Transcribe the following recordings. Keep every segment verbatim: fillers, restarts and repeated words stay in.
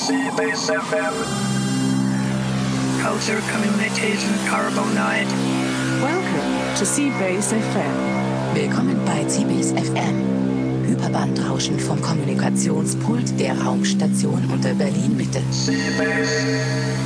C-Base F M. Culture, Communication, Carbonite. Welcome to C-Base F M. Willkommen bei C-Base F M. Hyperbandrauschen vom Kommunikationspult der Raumstation unter Berlin-Mitte. C-Base.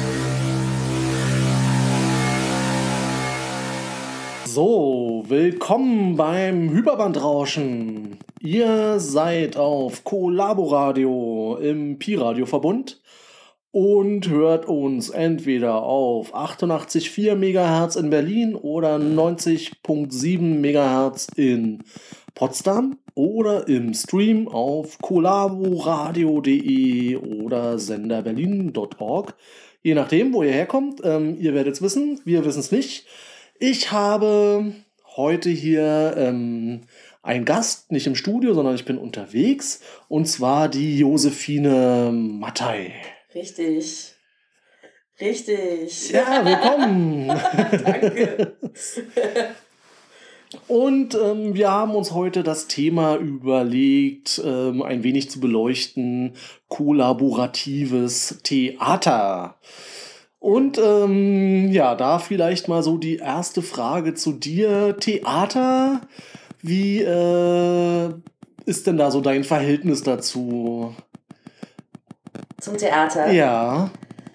So, willkommen beim Hyperbandrauschen. Ihr seid auf Kollaboradio im Pi-Radio-Verbund und hört uns entweder auf achtundachtzig Komma vier Megahertz in Berlin oder neunzig Komma sieben Megahertz in Potsdam oder im Stream auf kollaboradio punkt de oder senderberlin punkt org. Je nachdem, wo ihr herkommt. Ähm, ihr werdet es wissen, wir wissen es nicht. Ich habe heute hier ähm, einen Gast, nicht im Studio, sondern ich bin unterwegs, und zwar die Josephine Mattei. Richtig. Richtig. Ja, willkommen. Danke. Und ähm, wir haben uns heute das Thema überlegt, ähm, ein wenig zu beleuchten: kollaboratives Theater. Und ähm, ja, da vielleicht mal so die erste Frage zu dir. Theater, wie äh, ist denn da so dein Verhältnis dazu? Zum Theater? Ja.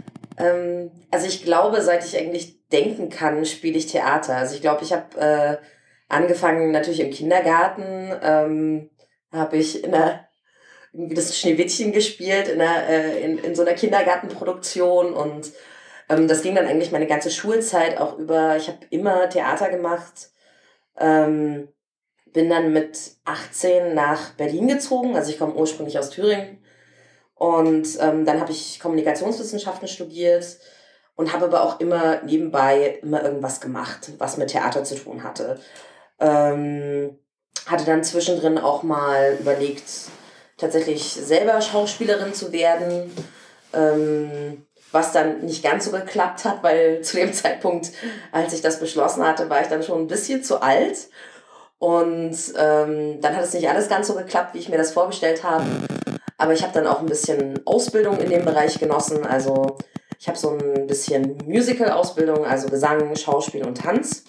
Ähm, also ich glaube, seit ich eigentlich denken kann, spiele ich Theater. Also ich glaube, ich habe äh, angefangen natürlich im Kindergarten. Ähm, habe ich in der, irgendwie das Schneewittchen gespielt in, der, äh, in, in so einer Kindergartenproduktion, und ähm, das ging dann eigentlich meine ganze Schulzeit auch über. Ich habe immer Theater gemacht. Ähm, bin dann mit achtzehn nach Berlin gezogen. Also ich komme ursprünglich aus Thüringen. Und ähm, dann habe ich Kommunikationswissenschaften studiert und habe aber auch immer nebenbei immer irgendwas gemacht, was mit Theater zu tun hatte. Ähm, hatte dann zwischendrin auch mal überlegt, tatsächlich selber Schauspielerin zu werden, ähm, was dann nicht ganz so geklappt hat, weil zu dem Zeitpunkt, als ich das beschlossen hatte, war ich dann schon ein bisschen zu alt. Und ähm, dann hat es nicht alles ganz so geklappt, wie ich mir das vorgestellt habe. Aber ich habe dann auch ein bisschen Ausbildung in dem Bereich genossen. Also ich habe so ein bisschen Musical-Ausbildung, also Gesang, Schauspiel und Tanz.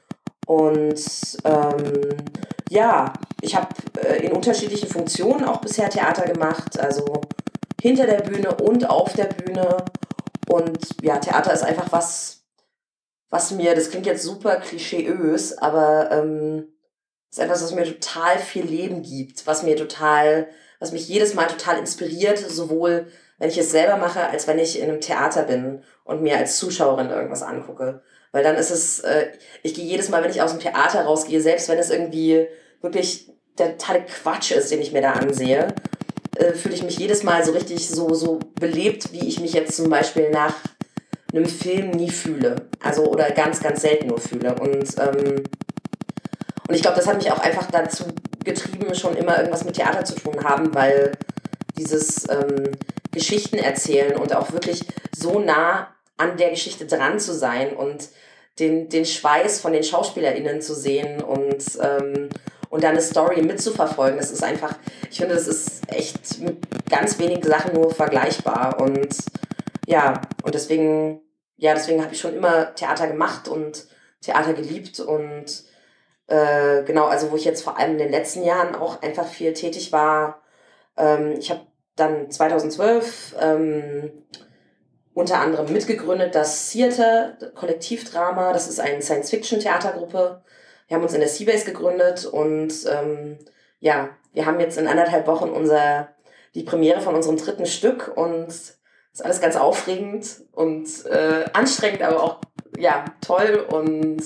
Und ähm, ja, ich habe äh, in unterschiedlichen Funktionen auch bisher Theater gemacht. Also hinter der Bühne und auf der Bühne. Und ja, Theater ist einfach was, was mir, das klingt jetzt super klischeeös, aber ähm, ist etwas, was mir total viel Leben gibt, was mir total, was mich jedes Mal total inspiriert, sowohl wenn ich es selber mache, als wenn ich in einem Theater bin und mir als Zuschauerin irgendwas angucke. Weil dann ist es, äh, ich gehe jedes Mal, wenn ich aus dem Theater rausgehe, selbst wenn es irgendwie wirklich der totale Quatsch ist, den ich mir da ansehe, äh, fühle ich mich jedes Mal so richtig so, so belebt, wie ich mich jetzt zum Beispiel nach einem Film nie fühle. Also, oder ganz, ganz selten nur fühle. Und, ähm, und ich glaube, das hat mich auch einfach dazu getrieben, schon immer irgendwas mit Theater zu tun haben, weil dieses ähm, Geschichten erzählen und auch wirklich so nah an der Geschichte dran zu sein und den, den Schweiß von den SchauspielerInnen zu sehen und, ähm, und dann eine Story mitzuverfolgen, das ist einfach, ich finde, das ist echt mit ganz wenigen Sachen nur vergleichbar. Und ja, und deswegen, ja, deswegen habe ich schon immer Theater gemacht und Theater geliebt. Und äh, genau, also wo ich jetzt vor allem in den letzten Jahren auch einfach viel tätig war, ähm, ich habe dann zweitausendzwölf ähm, unter anderem mitgegründet das Theater, Kollektivdrama. Das ist eine Science-Fiction-Theatergruppe. Wir haben uns in der C-Base gegründet und ähm, ja, wir haben jetzt in anderthalb Wochen unser, die Premiere von unserem dritten Stück, und es ist alles ganz aufregend und äh, anstrengend, aber auch ja, toll. Und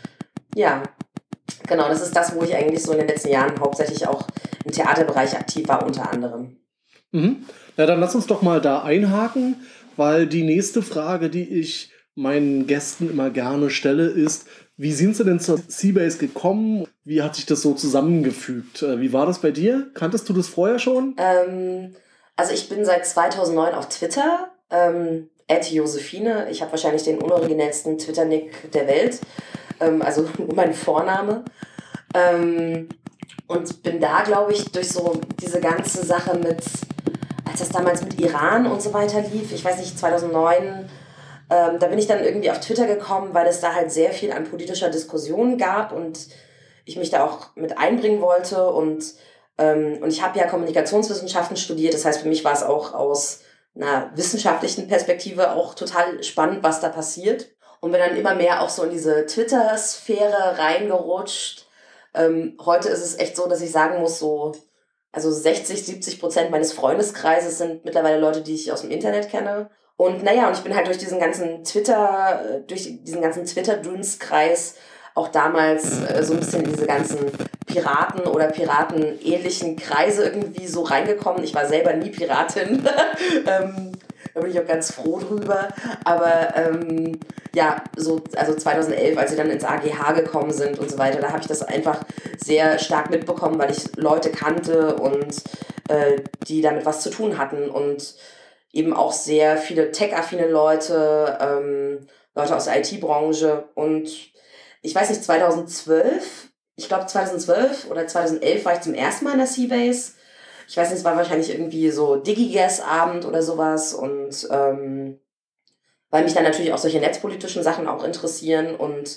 ja, genau, das ist das, wo ich eigentlich so in den letzten Jahren hauptsächlich auch im Theaterbereich aktiv war, unter anderem. Mhm. Ja, dann lass uns doch mal da einhaken, weil die nächste Frage, die ich meinen Gästen immer gerne stelle, ist: Wie sind sie denn zur C-Base gekommen? Wie hat sich das so zusammengefügt? Wie war das bei dir? Kanntest du das vorher schon? Ähm, also ich bin seit zweitausendneun auf Twitter, ähm, at Josephine. Ich habe wahrscheinlich den unoriginellsten Twitter-Nick der Welt, ähm, also nur mein Vorname. Ähm, und bin da, glaube ich, durch so diese ganze Sache mit als das damals mit Iran und so weiter lief, ich weiß nicht, zweitausendneun, ähm, da bin ich dann irgendwie auf Twitter gekommen, weil es da halt sehr viel an politischer Diskussion gab und ich mich da auch mit einbringen wollte und, ähm, und ich habe ja Kommunikationswissenschaften studiert, das heißt, für mich war es auch aus einer wissenschaftlichen Perspektive auch total spannend, was da passiert und bin dann immer mehr auch so in diese Twitter-Sphäre reingerutscht. Ähm, heute ist es echt so, dass ich sagen muss, so also sechzig, siebzig Prozent meines Freundeskreises sind mittlerweile Leute, die ich aus dem Internet kenne. Und naja, und ich bin halt durch diesen ganzen Twitter, durch diesen ganzen Twitter-Dunstkreis auch damals äh, so ein bisschen in diese ganzen Piraten- oder Piraten-ähnlichen Kreise irgendwie so reingekommen. Ich war selber nie Piratin. ähm, da bin ich auch ganz froh drüber. Aber ähm, ja, so also zweitausendelf, als sie dann ins A G H gekommen sind und so weiter, da habe ich das einfach sehr stark mitbekommen, weil ich Leute kannte und äh, die damit was zu tun hatten und eben auch sehr viele tech-affine Leute, ähm, Leute aus der I T-Branche und ich weiß nicht, zweitausendzwölf, ich glaube zweitausendzwölf oder zweitausendelf war ich zum ersten Mal in der Seabase. Ich weiß nicht, es war wahrscheinlich irgendwie so DigiGuess-Abend oder sowas und ähm, weil mich dann natürlich auch solche netzpolitischen Sachen auch interessieren und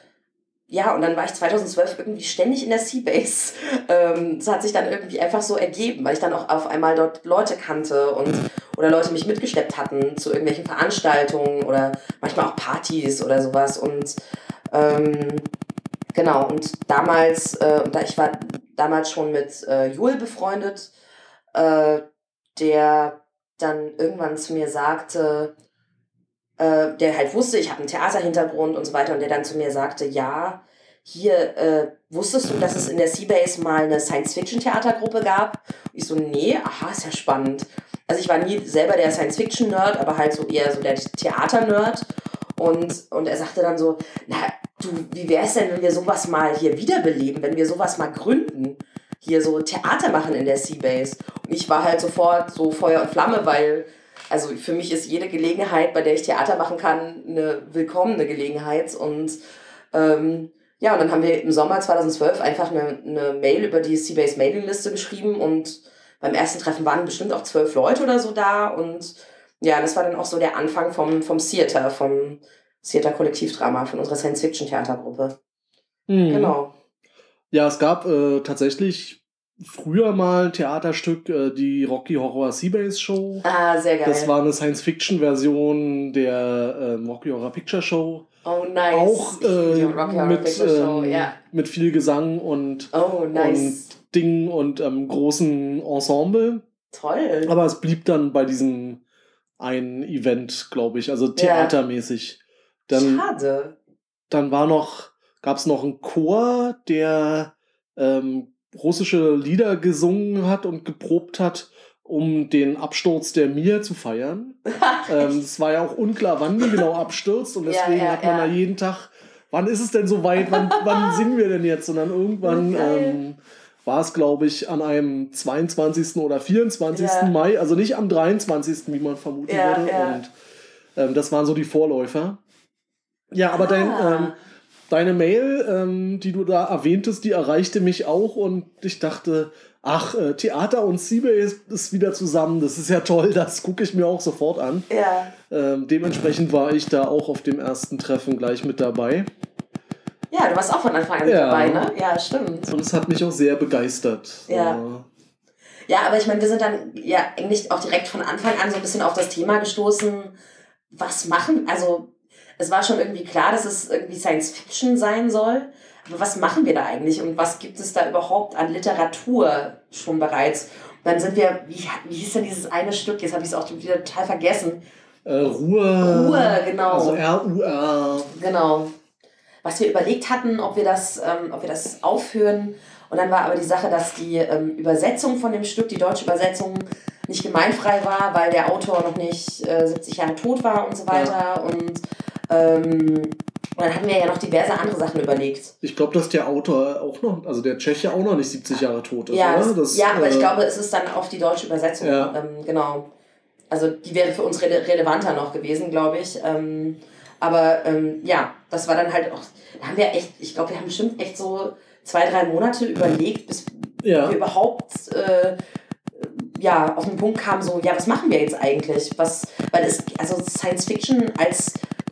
ja, und dann war ich zweitausendzwölf irgendwie ständig in der Seabase. Ähm, das hat sich dann irgendwie einfach so ergeben, weil ich dann auch auf einmal dort Leute kannte und oder Leute mich mitgeschleppt hatten zu irgendwelchen Veranstaltungen oder manchmal auch Partys oder sowas und ähm, genau, und damals, äh, und da ich war damals schon mit äh, Joel befreundet, äh, der dann irgendwann zu mir sagte, äh, der halt wusste, ich habe einen Theaterhintergrund und so weiter, und der dann zu mir sagte, ja, hier, äh, wusstest du, dass es in der Seabase mal eine Science-Fiction-Theatergruppe gab? Und ich so, nee, aha, ist ja spannend. Also ich war nie selber der Science-Fiction-Nerd, aber halt so eher so der Theater-Nerd. Und, und er sagte dann so, na, du, wie wär's denn, wenn wir sowas mal hier wiederbeleben, wenn wir sowas mal gründen, hier so Theater machen in der Seabase. Und ich war halt sofort so Feuer und Flamme, weil, also für mich ist jede Gelegenheit, bei der ich Theater machen kann, eine willkommene Gelegenheit. Und ähm, ja, und dann haben wir im Sommer zweitausendzwölf einfach eine, eine Mail über die Seabase Mailingliste geschrieben und beim ersten Treffen waren bestimmt auch zwölf Leute oder so da und ja, das war dann auch so der Anfang vom, vom Theater, vom Theater-Kollektivdrama, von unserer Science-Fiction-Theatergruppe. Mhm. Genau. Ja, es gab äh, tatsächlich früher mal ein Theaterstück, äh, die Rocky Horror Seabase Show. Ah, sehr geil. Das war eine Science-Fiction-Version der ähm, Rocky Horror Picture Show. Oh, nice. Auch äh, Die Rocky Horror mit, Picture Show, ähm, ja. mit viel Gesang und, Oh, nice. und Dingen und ähm, großen Ensemble. Toll. Aber es blieb dann bei diesem ein Event, glaube ich, also theatermäßig. Dann, Schade. Dann war noch, gab es noch einen Chor, der ähm, russische Lieder gesungen hat und geprobt hat, um den Absturz der Mir zu feiern. ähm, es war ja auch unklar, wann die genau abstürzt und deswegen ja, ja, hat man ja. da jeden Tag, wann ist es denn soweit, wann, wann singen wir denn jetzt? Und dann irgendwann ähm, war es, glaube ich, an einem zweiundzwanzigsten oder vierundzwanzigsten Ja. Mai, also nicht am dreiundzwanzigsten, wie man vermuten Ja, würde. ja. Und ähm, das waren so die Vorläufer. Ja, aber Ah. dein, ähm, deine Mail, ähm, die du da erwähntest, die erreichte mich auch und ich dachte, ach, äh, Theater und Seabase ist wieder zusammen, das ist ja toll, das gucke ich mir auch sofort an. Ja. Ähm, dementsprechend war ich da auch auf dem ersten Treffen gleich mit dabei. Ja, du warst auch von Anfang an mit Ja. dabei, ne? Ja, stimmt. Und es hat mich auch sehr begeistert. Ja. Äh, Ja, aber ich meine, wir sind dann ja eigentlich auch direkt von Anfang an so ein bisschen auf das Thema gestoßen, was machen, also es war schon irgendwie klar, dass es irgendwie Science-Fiction sein soll, aber was machen wir da eigentlich und was gibt es da überhaupt an Literatur schon bereits? Und dann sind wir, wie, wie hieß denn dieses eine Stück, jetzt habe ich es auch wieder total vergessen. Äh, Ruhe. Ruhe, genau. Also R U R. Genau. Was wir überlegt hatten, ob wir das, ähm, ob wir das aufführen. Und dann war aber die Sache, dass die ähm, Übersetzung von dem Stück, die deutsche Übersetzung, nicht gemeinfrei war, weil der Autor noch nicht äh, siebzig Jahre tot war und so weiter. Ja. Und ähm, dann hatten wir ja noch diverse andere Sachen überlegt. Ich glaube, dass der Autor auch noch, also der Tscheche auch noch nicht siebzig Jahre tot ist, Ja, oder? das, Das, ja aber äh, ich glaube, es ist dann auf die deutsche Übersetzung. Ja. Ähm, genau. Also die wäre für uns rele- relevanter noch gewesen, glaube ich. Ähm, aber ähm, ja, das war dann halt auch, da haben wir echt, ich glaube, wir haben bestimmt echt so zwei, drei Monate überlegt, bis Ja. wir überhaupt äh, ja, auf den Punkt kam so, ja, was machen wir jetzt eigentlich? Was, weil es, also Science Fiction als,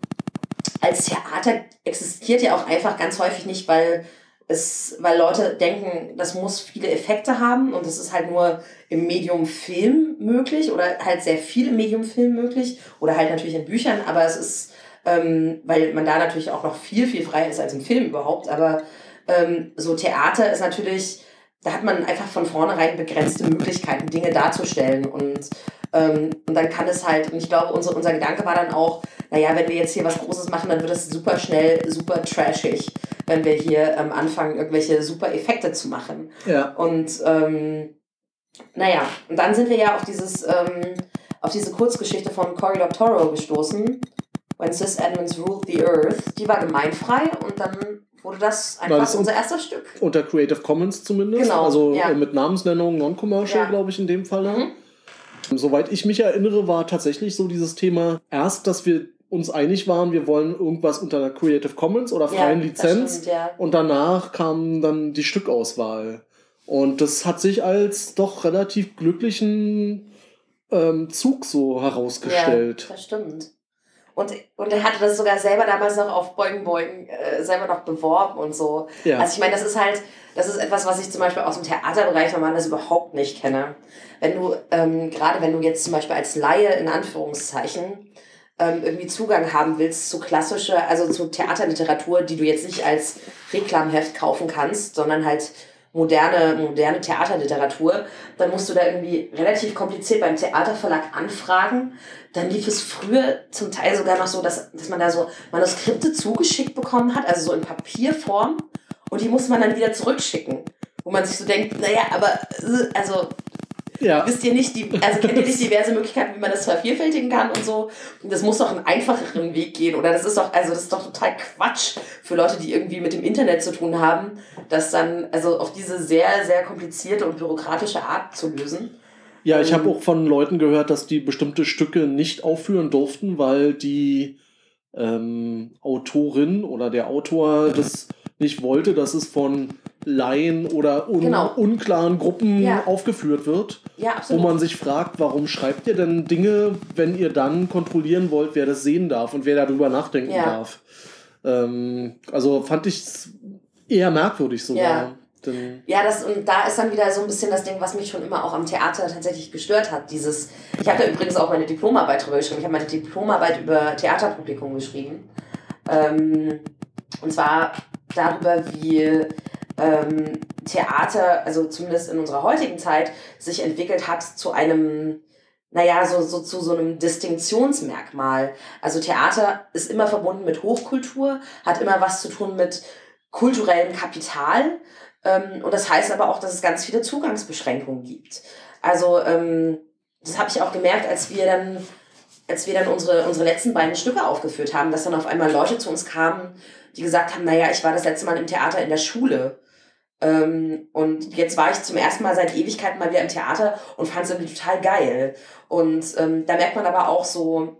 als Theater existiert ja auch einfach ganz häufig nicht, weil es, weil Leute denken, das muss viele Effekte haben und das ist halt nur im Medium Film möglich oder halt sehr viel im Medium Film möglich oder halt natürlich in Büchern, aber es ist, ähm, weil man da natürlich auch noch viel, viel freier ist als im Film überhaupt, aber ähm, so Theater ist natürlich, da hat man einfach von vornherein begrenzte Möglichkeiten, Dinge darzustellen und, ähm, und dann kann es halt, und ich glaube, unser, unser Gedanke war dann auch, naja, wenn wir jetzt hier was Großes machen, dann wird es super schnell, super trashig, wenn wir hier ähm, anfangen, irgendwelche super Effekte zu machen. Ja. Und ähm, naja, und dann sind wir ja auf dieses, ähm, auf diese Kurzgeschichte von Cory Doctorow gestoßen, When Cis Edmonds Ruled the Earth. Die war gemeinfrei und dann wurde das einfach das unser erster Stück. Unter Creative Commons zumindest. Genau, also ja. mit Namensnennung, Non-Commercial, Ja. glaube ich, in dem Fall. Mhm. Soweit ich mich erinnere, war tatsächlich so dieses Thema, erst, dass wir uns einig waren, wir wollen irgendwas unter der Creative Commons oder freien Ja, Lizenz. das stimmt, ja. Und danach kam dann die Stückauswahl. Und das hat sich als doch relativ glücklichen ähm, Zug so herausgestellt. Ja, das stimmt. Und, und er hatte das sogar selber damals noch auf Beugen Beugen äh, selber noch beworben und so. Ja. Also ich meine, das ist halt, das ist etwas, was ich zum Beispiel aus dem Theaterbereich normalerweise überhaupt nicht kenne. Wenn du, ähm, gerade wenn du jetzt zum Beispiel als Laie in Anführungszeichen ähm, irgendwie Zugang haben willst zu klassischer, also zu Theaterliteratur, die du jetzt nicht als Reklamheft kaufen kannst, sondern halt moderne, moderne Theaterliteratur, dann musst du da irgendwie relativ kompliziert beim Theaterverlag anfragen. Dann lief es früher zum Teil sogar noch so, dass, dass man da so Manuskripte zugeschickt bekommen hat, also so in Papierform, und die musste man dann wieder zurückschicken. Wo man sich so denkt, naja, aber, also, Ja. wisst ihr nicht, die, also kennt ihr nicht diverse Möglichkeiten, wie man das vervielfältigen kann und so? Das muss doch einen einfacheren Weg gehen, oder das ist doch, also das ist doch total Quatsch für Leute, die irgendwie mit dem Internet zu tun haben, das dann, also auf diese sehr, sehr komplizierte und bürokratische Art zu lösen. Ja, ich habe auch von Leuten gehört, dass die bestimmte Stücke nicht aufführen durften, weil die ähm, Autorin oder der Autor das nicht wollte, dass es von Laien oder un- Genau. unklaren Gruppen Ja. aufgeführt wird. Ja, Wo absolut. man sich fragt, warum schreibt ihr denn Dinge, wenn ihr dann kontrollieren wollt, wer das sehen darf und wer darüber nachdenken Ja. darf. Ähm, also fand ich es eher merkwürdig sogar. Ja. Denn, Ja, das, und da ist dann wieder so ein bisschen das Ding, was mich schon immer auch am Theater tatsächlich gestört hat. Dieses, ich habe da übrigens auch meine Diplomarbeit drüber geschrieben. Ich habe meine Diplomarbeit über Theaterpublikum geschrieben. Ähm, und zwar darüber, wie ähm, Theater, also zumindest in unserer heutigen Zeit, sich entwickelt hat zu einem, naja, so, so zu so einem Distinktionsmerkmal. Also Theater ist immer verbunden mit Hochkultur, hat immer was zu tun mit kulturellem Kapital. Ähm, und das heißt aber auch, dass es ganz viele Zugangsbeschränkungen gibt. Also ähm, das habe ich auch gemerkt, als wir dann, als wir dann unsere, unsere letzten beiden Stücke aufgeführt haben, dass dann auf einmal Leute zu uns kamen, die gesagt haben, naja, ich war das letzte Mal im Theater in der Schule. Ähm, und jetzt war ich zum ersten Mal seit Ewigkeiten mal wieder im Theater und fand es irgendwie total geil. Und ähm, da merkt man aber auch so,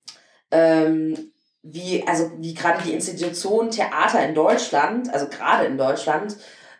ähm, wie, also wie gerade die Institution Theater in Deutschland, also gerade in Deutschland,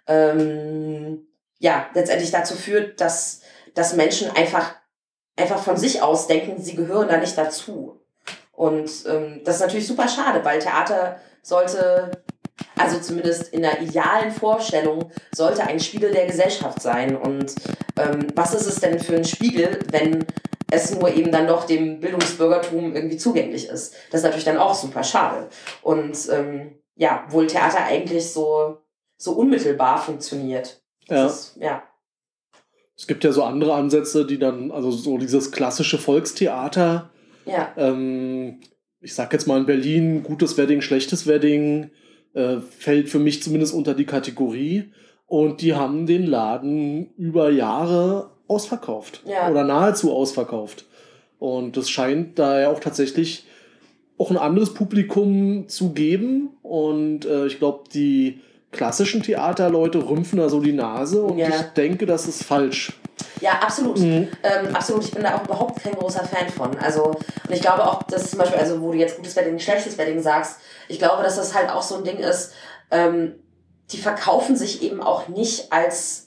ähm, ja, letztendlich dazu führt, dass, dass Menschen einfach, einfach von sich aus denken, sie gehören da nicht dazu. Und ähm, das ist natürlich super schade, weil Theater sollte, also zumindest in der idealen Vorstellung, sollte ein Spiegel der Gesellschaft sein. Und ähm, was ist es denn für ein Spiegel, wenn es nur eben dann doch dem Bildungsbürgertum irgendwie zugänglich ist? Das ist natürlich dann auch super schade. Und ähm, ja, obwohl Theater eigentlich so, so unmittelbar funktioniert. Das Ja. Ist, ja. es gibt ja so andere Ansätze, die dann, also so dieses klassische Volkstheater, Ja. ähm, ich sag jetzt mal in Berlin, gutes Wedding, schlechtes Wedding, äh, fällt für mich zumindest unter die Kategorie. Und die haben den Laden über Jahre ausverkauft. Ja. Oder nahezu ausverkauft. Und es scheint da ja auch tatsächlich auch ein anderes Publikum zu geben. Und äh, ich glaube, die klassischen Theaterleute rümpfen da so die Nase. Und Ja. ich denke, das ist falsch. Ja, absolut. Mhm. Ähm, absolut. Ich bin da auch überhaupt kein großer Fan von. Also, und ich glaube auch, dass zum Beispiel, also wo du jetzt gutes Wedding, schlechtes Wedding sagst, ich glaube, dass das halt auch so ein Ding ist, ähm, die verkaufen sich eben auch nicht als,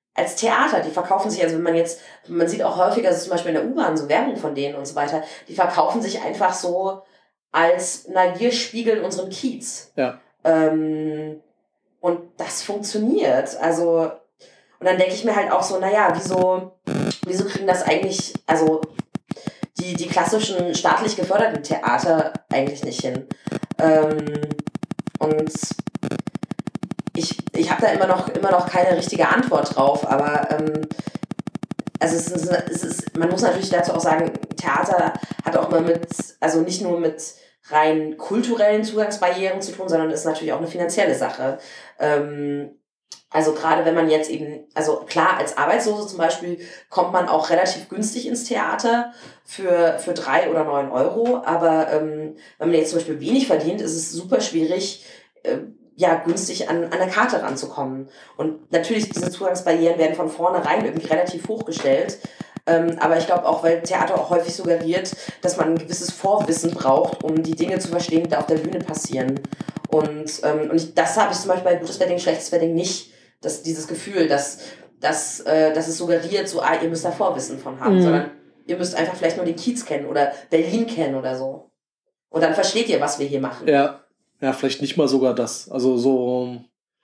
als Theater. Die verkaufen sich, also wenn man jetzt, man sieht auch häufiger, also zum Beispiel in der U-Bahn, so Werbung von denen und so weiter, die verkaufen sich einfach so als, na, wir spiegeln unseren Kiez. Ja. Ähm, und das funktioniert. Also, und dann denke ich mir halt auch so, naja, wieso, wieso kriegen das eigentlich, also die, die klassischen staatlich geförderten Theater eigentlich nicht hin? Ähm, und ich, ich habe da immer noch, immer noch keine richtige Antwort drauf, aber ähm, also es ist, es ist, man muss natürlich dazu auch sagen, Theater hat auch immer mit, also nicht nur mit rein kulturellen Zugangsbarrieren zu tun, sondern ist natürlich auch eine finanzielle Sache. Ähm, also gerade wenn man jetzt eben, also klar, als Arbeitslose zum Beispiel kommt man auch relativ günstig ins Theater für, für drei oder neun Euro, aber ähm, wenn man jetzt zum Beispiel wenig verdient, ist es super schwierig, äh, ja, günstig an, an eine Karte ranzukommen. Und natürlich, diese Zugangsbarrieren werden von vornherein irgendwie relativ hochgestellt. Ähm, aber ich glaube auch, weil Theater auch häufig suggeriert, dass man ein gewisses Vorwissen braucht, um die Dinge zu verstehen, die da auf der Bühne passieren. Und, ähm, und ich, das habe ich zum Beispiel bei Gutes Wedding, Schlechtes Wedding nicht, dass dieses Gefühl, dass, dass, äh, dass es suggeriert, so, ah, ihr müsst da Vorwissen von haben, mhm. sondern ihr müsst einfach vielleicht nur den Kiez kennen oder Berlin kennen oder so. Und dann versteht ihr, was wir hier machen. Ja. Ja, vielleicht nicht mal sogar das. Also so.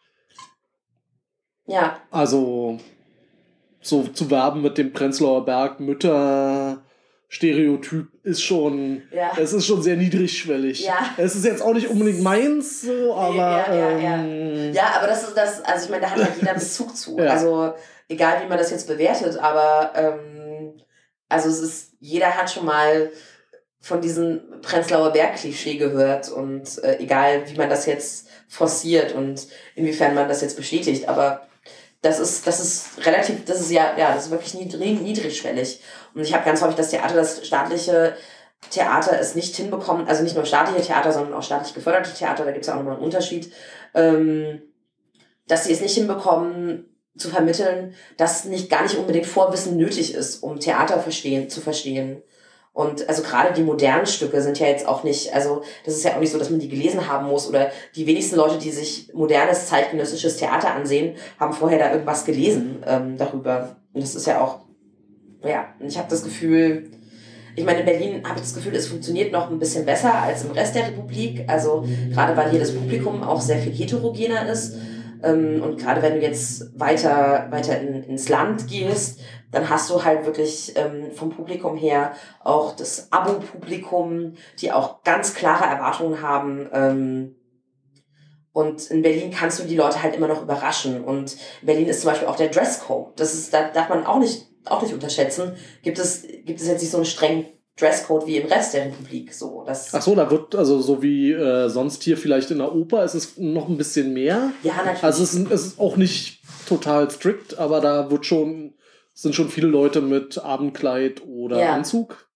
Ja. Also so zu werben mit dem Prenzlauer Berg Mütter-Stereotyp ist schon. Ja. Es ist schon sehr niedrigschwellig. Ja. Es ist jetzt auch nicht unbedingt meins, so, aber. Ja, ja, ähm, ja. ja, aber das ist das, also ich meine, da hat halt jeder Bezug zu. Ja. Also egal wie man das jetzt bewertet, aber ähm, also es ist, jeder hat schon mal von diesem Prenzlauer Berg-Klischee gehört und äh, egal, wie man das jetzt forciert und inwiefern man das jetzt bestätigt, aber das ist, das ist relativ, das ist ja, ja, das ist wirklich niedrig, niedrigschwellig. Und ich habe ganz häufig das Theater, das staatliche Theater es nicht hinbekommen, also nicht nur staatliche Theater, sondern auch staatlich geförderte Theater, da gibt es ja auch nochmal einen Unterschied, ähm, dass sie es nicht hinbekommen, zu vermitteln, dass nicht gar nicht unbedingt Vorwissen nötig ist, um Theater verstehen, zu verstehen. Und also gerade die modernen Stücke sind ja jetzt auch nicht, also das ist ja auch nicht so, dass man die gelesen haben muss oder die wenigsten Leute, die sich modernes, zeitgenössisches Theater ansehen, haben vorher da irgendwas gelesen ähm, darüber. Und das ist ja auch, ja, ich habe das Gefühl, ich meine, in Berlin habe ich das Gefühl, es funktioniert noch ein bisschen besser als im Rest der Republik, also gerade weil hier das Publikum auch sehr viel heterogener ist. Und gerade wenn du jetzt weiter, weiter in, ins Land gehst, dann hast du halt wirklich ähm, vom Publikum her auch das Abo-Publikum, die auch ganz klare Erwartungen haben. Ähm, und in Berlin kannst du die Leute halt immer noch überraschen. Und in Berlin ist zum Beispiel auch der Dresscode. Das ist, da darf man auch nicht, auch nicht unterschätzen. Gibt es, gibt es jetzt nicht so einen strengen Dresscode wie im Rest der Republik. So, das Ach so, da wird, also so wie äh, sonst hier vielleicht in der Oper, ist es noch ein bisschen mehr. Ja, natürlich. Also es ist, es ist auch nicht total strikt, aber da wird schon, sind schon viele Leute mit Abendkleid oder ja. Anzug.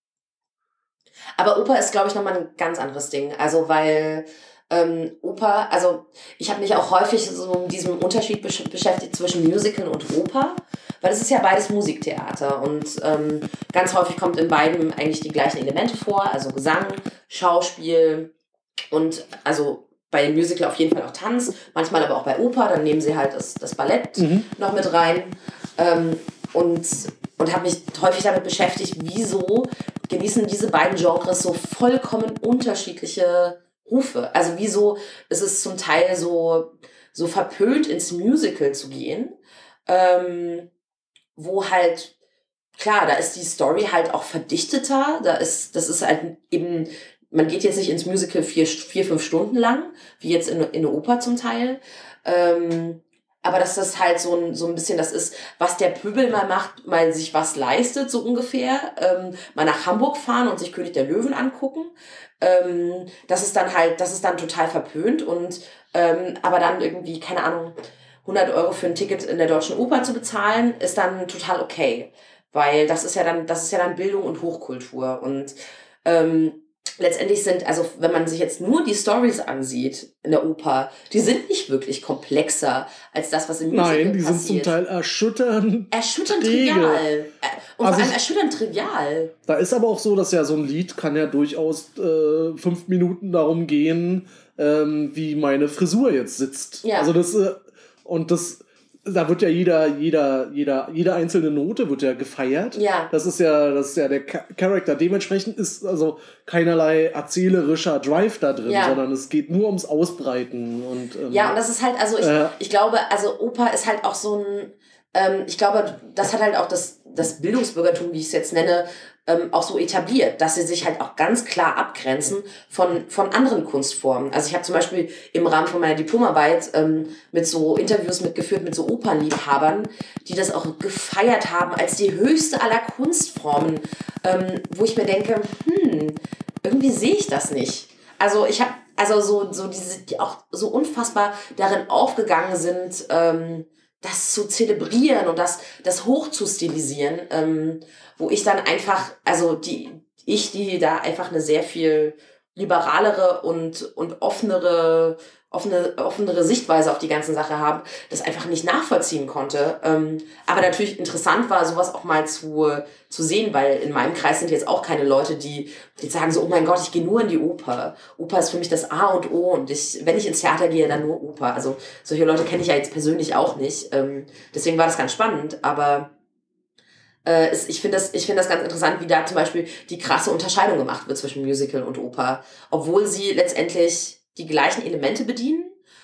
Aber Oper ist, glaube ich, nochmal ein ganz anderes Ding. Also weil ähm, Oper, also ich habe mich auch häufig so mit diesem Unterschied besch- beschäftigt zwischen Musical und Oper. Weil es ist ja beides Musiktheater und ähm, ganz häufig kommt in beiden eigentlich die gleichen Elemente vor, also Gesang, Schauspiel und also bei dem Musical auf jeden Fall auch Tanz, manchmal aber auch bei Oper, dann nehmen sie halt das, das Ballett mhm. noch mit rein ähm, und, und habe mich häufig damit beschäftigt, wieso genießen diese beiden Genres so vollkommen unterschiedliche Rufe. Also wieso ist es zum Teil so, so verpönt ins Musical zu gehen, ähm, wo halt, klar, da ist die Story halt auch verdichteter, da ist, das ist halt eben, man geht jetzt nicht ins Musical vier, vier fünf Stunden lang, wie jetzt in, in der Oper zum Teil, ähm, aber dass das halt so ein, so ein bisschen das ist, was der Pöbel mal macht, mal sich was leistet, so ungefähr, ähm, mal nach Hamburg fahren und sich König der Löwen angucken, ähm, das ist dann halt, das ist dann total verpönt und, ähm, aber dann irgendwie, keine Ahnung, hundert Euro für ein Ticket in der Deutschen Oper zu bezahlen, ist dann total okay. Weil das ist ja dann, das ist ja dann Bildung und Hochkultur. Und ähm, letztendlich sind, also wenn man sich jetzt nur die Storys ansieht in der Oper, die sind nicht wirklich komplexer als das, was im Musical passiert. Nein, die passiert. Sind zum Teil erschütternd. Erschütternd trivial. Und also vor allem erschütternd trivial. Da ist aber auch so, dass ja so ein Lied kann ja durchaus äh, fünf Minuten darum gehen, ähm, wie meine Frisur jetzt sitzt. Ja. Also das äh, Und das da wird ja jeder, jeder, jeder, jede einzelne Note wird ja gefeiert. Ja. Das ist ja, das ist ja der Charakter. Dementsprechend ist also keinerlei erzählerischer Drive da drin, ja. sondern es geht nur ums Ausbreiten und ähm, ja, und das ist halt, also ich, äh, ich glaube, also Oper ist halt auch so ein, ähm, ich glaube, das hat halt auch das, das Bildungsbürgertum, wie ich es jetzt nenne, ähm, auch so etabliert, dass sie sich halt auch ganz klar abgrenzen von, von anderen Kunstformen. Also ich habe zum Beispiel im Rahmen von meiner Diplomarbeit ähm, mit so Interviews mitgeführt mit so Opernliebhabern, die das auch gefeiert haben als die höchste aller Kunstformen, ähm, wo ich mir denke, hm, irgendwie sehe ich das nicht. Also ich habe, also so, so diese, die auch so unfassbar darin aufgegangen sind, ähm, das zu zelebrieren und das, das hoch zu stilisieren, ähm, wo ich dann einfach, also die, ich, die da einfach eine sehr viel liberalere und, und offenere, offene, offenere Sichtweise auf die ganze Sache haben, das einfach nicht nachvollziehen konnte. Ähm, aber natürlich interessant war, sowas auch mal zu, zu sehen, weil in meinem Kreis sind jetzt auch keine Leute, die, die sagen so, oh mein Gott, ich gehe nur in die Oper. Oper ist für mich das A und O und ich, wenn ich ins Theater gehe, dann nur Oper. Also solche Leute kenne ich ja jetzt persönlich auch nicht. Ähm, deswegen war das ganz spannend, aber äh, es, ich finde das, ich finde das ganz interessant, wie da zum Beispiel die krasse Unterscheidung gemacht wird zwischen Musical und Oper, obwohl sie letztendlich die gleichen Elemente bedienen.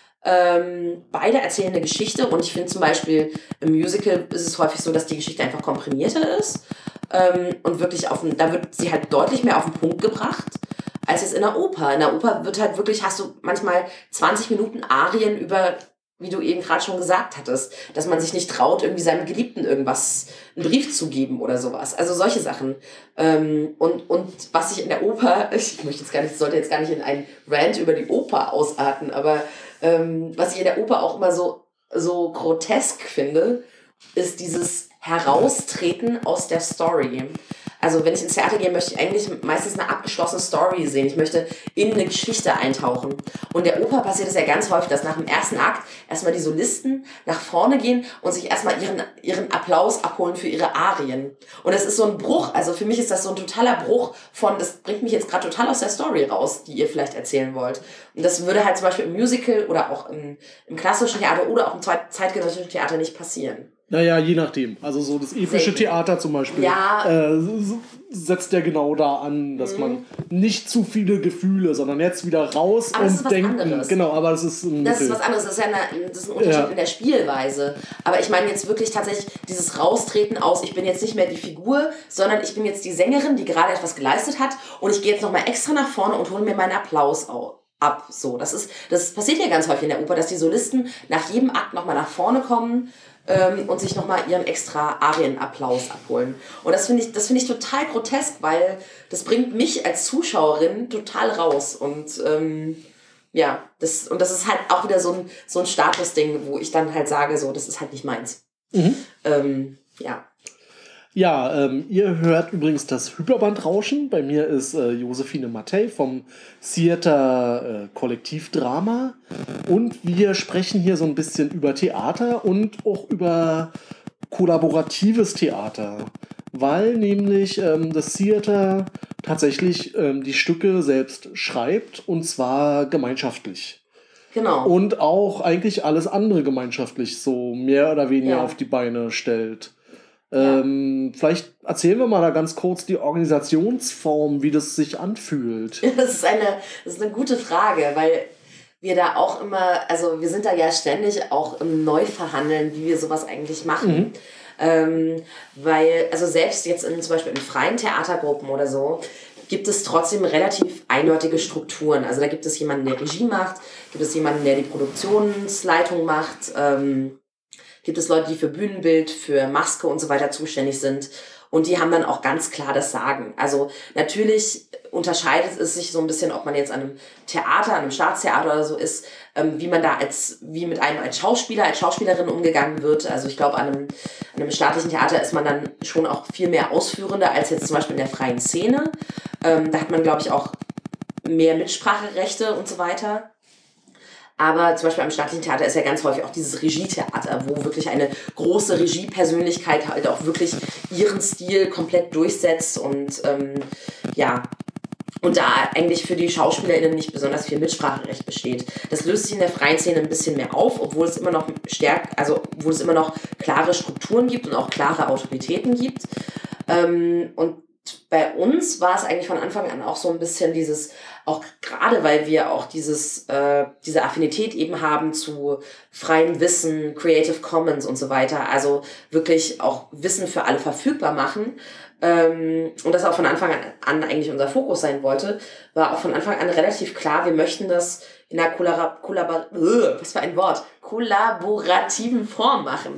Ähm, beide erzählen eine Geschichte und ich finde zum Beispiel im Musical ist es häufig so, dass die Geschichte einfach komprimierter ist ähm, und wirklich auf den, da wird sie halt deutlich mehr auf den Punkt gebracht als jetzt in der Oper. In der Oper wird halt wirklich, hast du manchmal zwanzig Minuten Arien über, wie du eben gerade schon gesagt hattest, dass man sich nicht traut, irgendwie seinem Geliebten irgendwas, einen Brief zu geben oder sowas. Also solche Sachen. Ähm, und, und was ich in der Oper, ich möchte jetzt gar nicht, sollte jetzt gar nicht in einen Rant über die Oper ausarten, aber ähm, was ich in der Oper auch immer so, so grotesk finde, ist dieses Heraustreten aus der Story. Also wenn ich ins Theater gehe, möchte ich eigentlich meistens eine abgeschlossene Story sehen. Ich möchte in eine Geschichte eintauchen. Und der Oper passiert es ja ganz häufig, dass nach dem ersten Akt erstmal die Solisten nach vorne gehen und sich erstmal ihren, ihren Applaus abholen für ihre Arien. Und das ist so ein Bruch, also für mich ist das so ein totaler Bruch von, das bringt mich jetzt gerade total aus der Story raus, die ihr vielleicht erzählen wollt. Und das würde halt zum Beispiel im Musical oder auch im, im klassischen Theater oder auch im zeitgenössischen Theater nicht passieren. Naja, je nachdem. Also so das epische Selten. Theater zum Beispiel Ja. äh, setzt ja genau da an, dass Mhm. man nicht zu viele Gefühle, sondern jetzt wieder raus Aber das und ist was denken. anderes. Genau, aber das ist ein Das ist Mittel. was anderes, das ist ja eine, das ist ein Unterschied Ja. in der Spielweise. Aber ich meine jetzt wirklich tatsächlich dieses Raustreten aus, ich bin jetzt nicht mehr die Figur, sondern ich bin jetzt die Sängerin, die gerade etwas geleistet hat und ich gehe jetzt nochmal extra nach vorne und hole mir meinen Applaus au- ab. So, das ist, das passiert ja ganz häufig in der Oper, dass die Solisten nach jedem Akt nochmal nach vorne kommen ähm, und sich nochmal ihren extra Arienapplaus abholen. Und das finde ich, das finde ich total grotesk, weil das bringt mich als Zuschauerin total raus. Und ähm, ja, das, und das ist halt auch wieder so ein, so ein Statusding, wo ich dann halt sage, so, das ist halt nicht meins. Mhm. Ähm, ja. Ja, ähm, ihr hört übrigens das Hyperbandrauschen. Bei mir ist äh, Josephine Mattei vom Theater äh, Kollektivdrama. Und wir sprechen hier so ein bisschen über Theater und auch über kollaboratives Theater. Weil nämlich ähm, das Theater tatsächlich ähm, die Stücke selbst schreibt und zwar gemeinschaftlich. Genau. Und auch eigentlich alles andere gemeinschaftlich so mehr oder weniger Ja. auf die Beine stellt. Ähm, vielleicht erzählen wir mal da ganz kurz die Organisationsform, wie das sich anfühlt. Das ist eine, das ist eine gute Frage, weil wir da auch immer, also wir sind da ja ständig auch im Neuverhandeln, wie wir sowas eigentlich machen. Mhm. Ähm, weil, also selbst jetzt in, zum Beispiel in freien Theatergruppen oder so, gibt es trotzdem relativ eindeutige Strukturen. Also da gibt es jemanden, der Regie macht, gibt es jemanden, der die Produktionsleitung macht, ähm, gibt es Leute, die für Bühnenbild, für Maske und so weiter zuständig sind. Und die haben dann auch ganz klar das Sagen. Also natürlich unterscheidet es sich so ein bisschen, ob man jetzt an einem Theater, an einem Staatstheater oder so ist, ähm, wie man da als, wie mit einem als Schauspieler, als Schauspielerin umgegangen wird. Also ich glaube, an einem, an einem staatlichen Theater ist man dann schon auch viel mehr ausführender als jetzt zum Beispiel in der freien Szene. Ähm, da hat man, glaube ich, auch mehr Mitspracherechte und so weiter. Aber zum Beispiel am staatlichen Theater ist ja ganz häufig auch dieses Regietheater, wo wirklich eine große Regiepersönlichkeit halt auch wirklich ihren Stil komplett durchsetzt und ähm, ja, Und da eigentlich für die SchauspielerInnen nicht besonders viel Mitspracherecht besteht. Das löst sich in der freien Szene ein bisschen mehr auf, obwohl es immer noch stärk, also obwohl es immer noch klare Strukturen gibt und auch klare Autoritäten gibt. Ähm, und bei uns war es eigentlich von Anfang an auch so ein bisschen dieses, auch gerade weil wir auch dieses, äh, diese Affinität eben haben zu freiem Wissen, Creative Commons und so weiter, also wirklich auch Wissen für alle verfügbar machen, ähm, und das auch von Anfang an eigentlich unser Fokus sein wollte, war auch von Anfang an relativ klar, wir möchten das in einer Kollabor- Kollabor- äh, was für ein Wort, kollaborativen Form machen.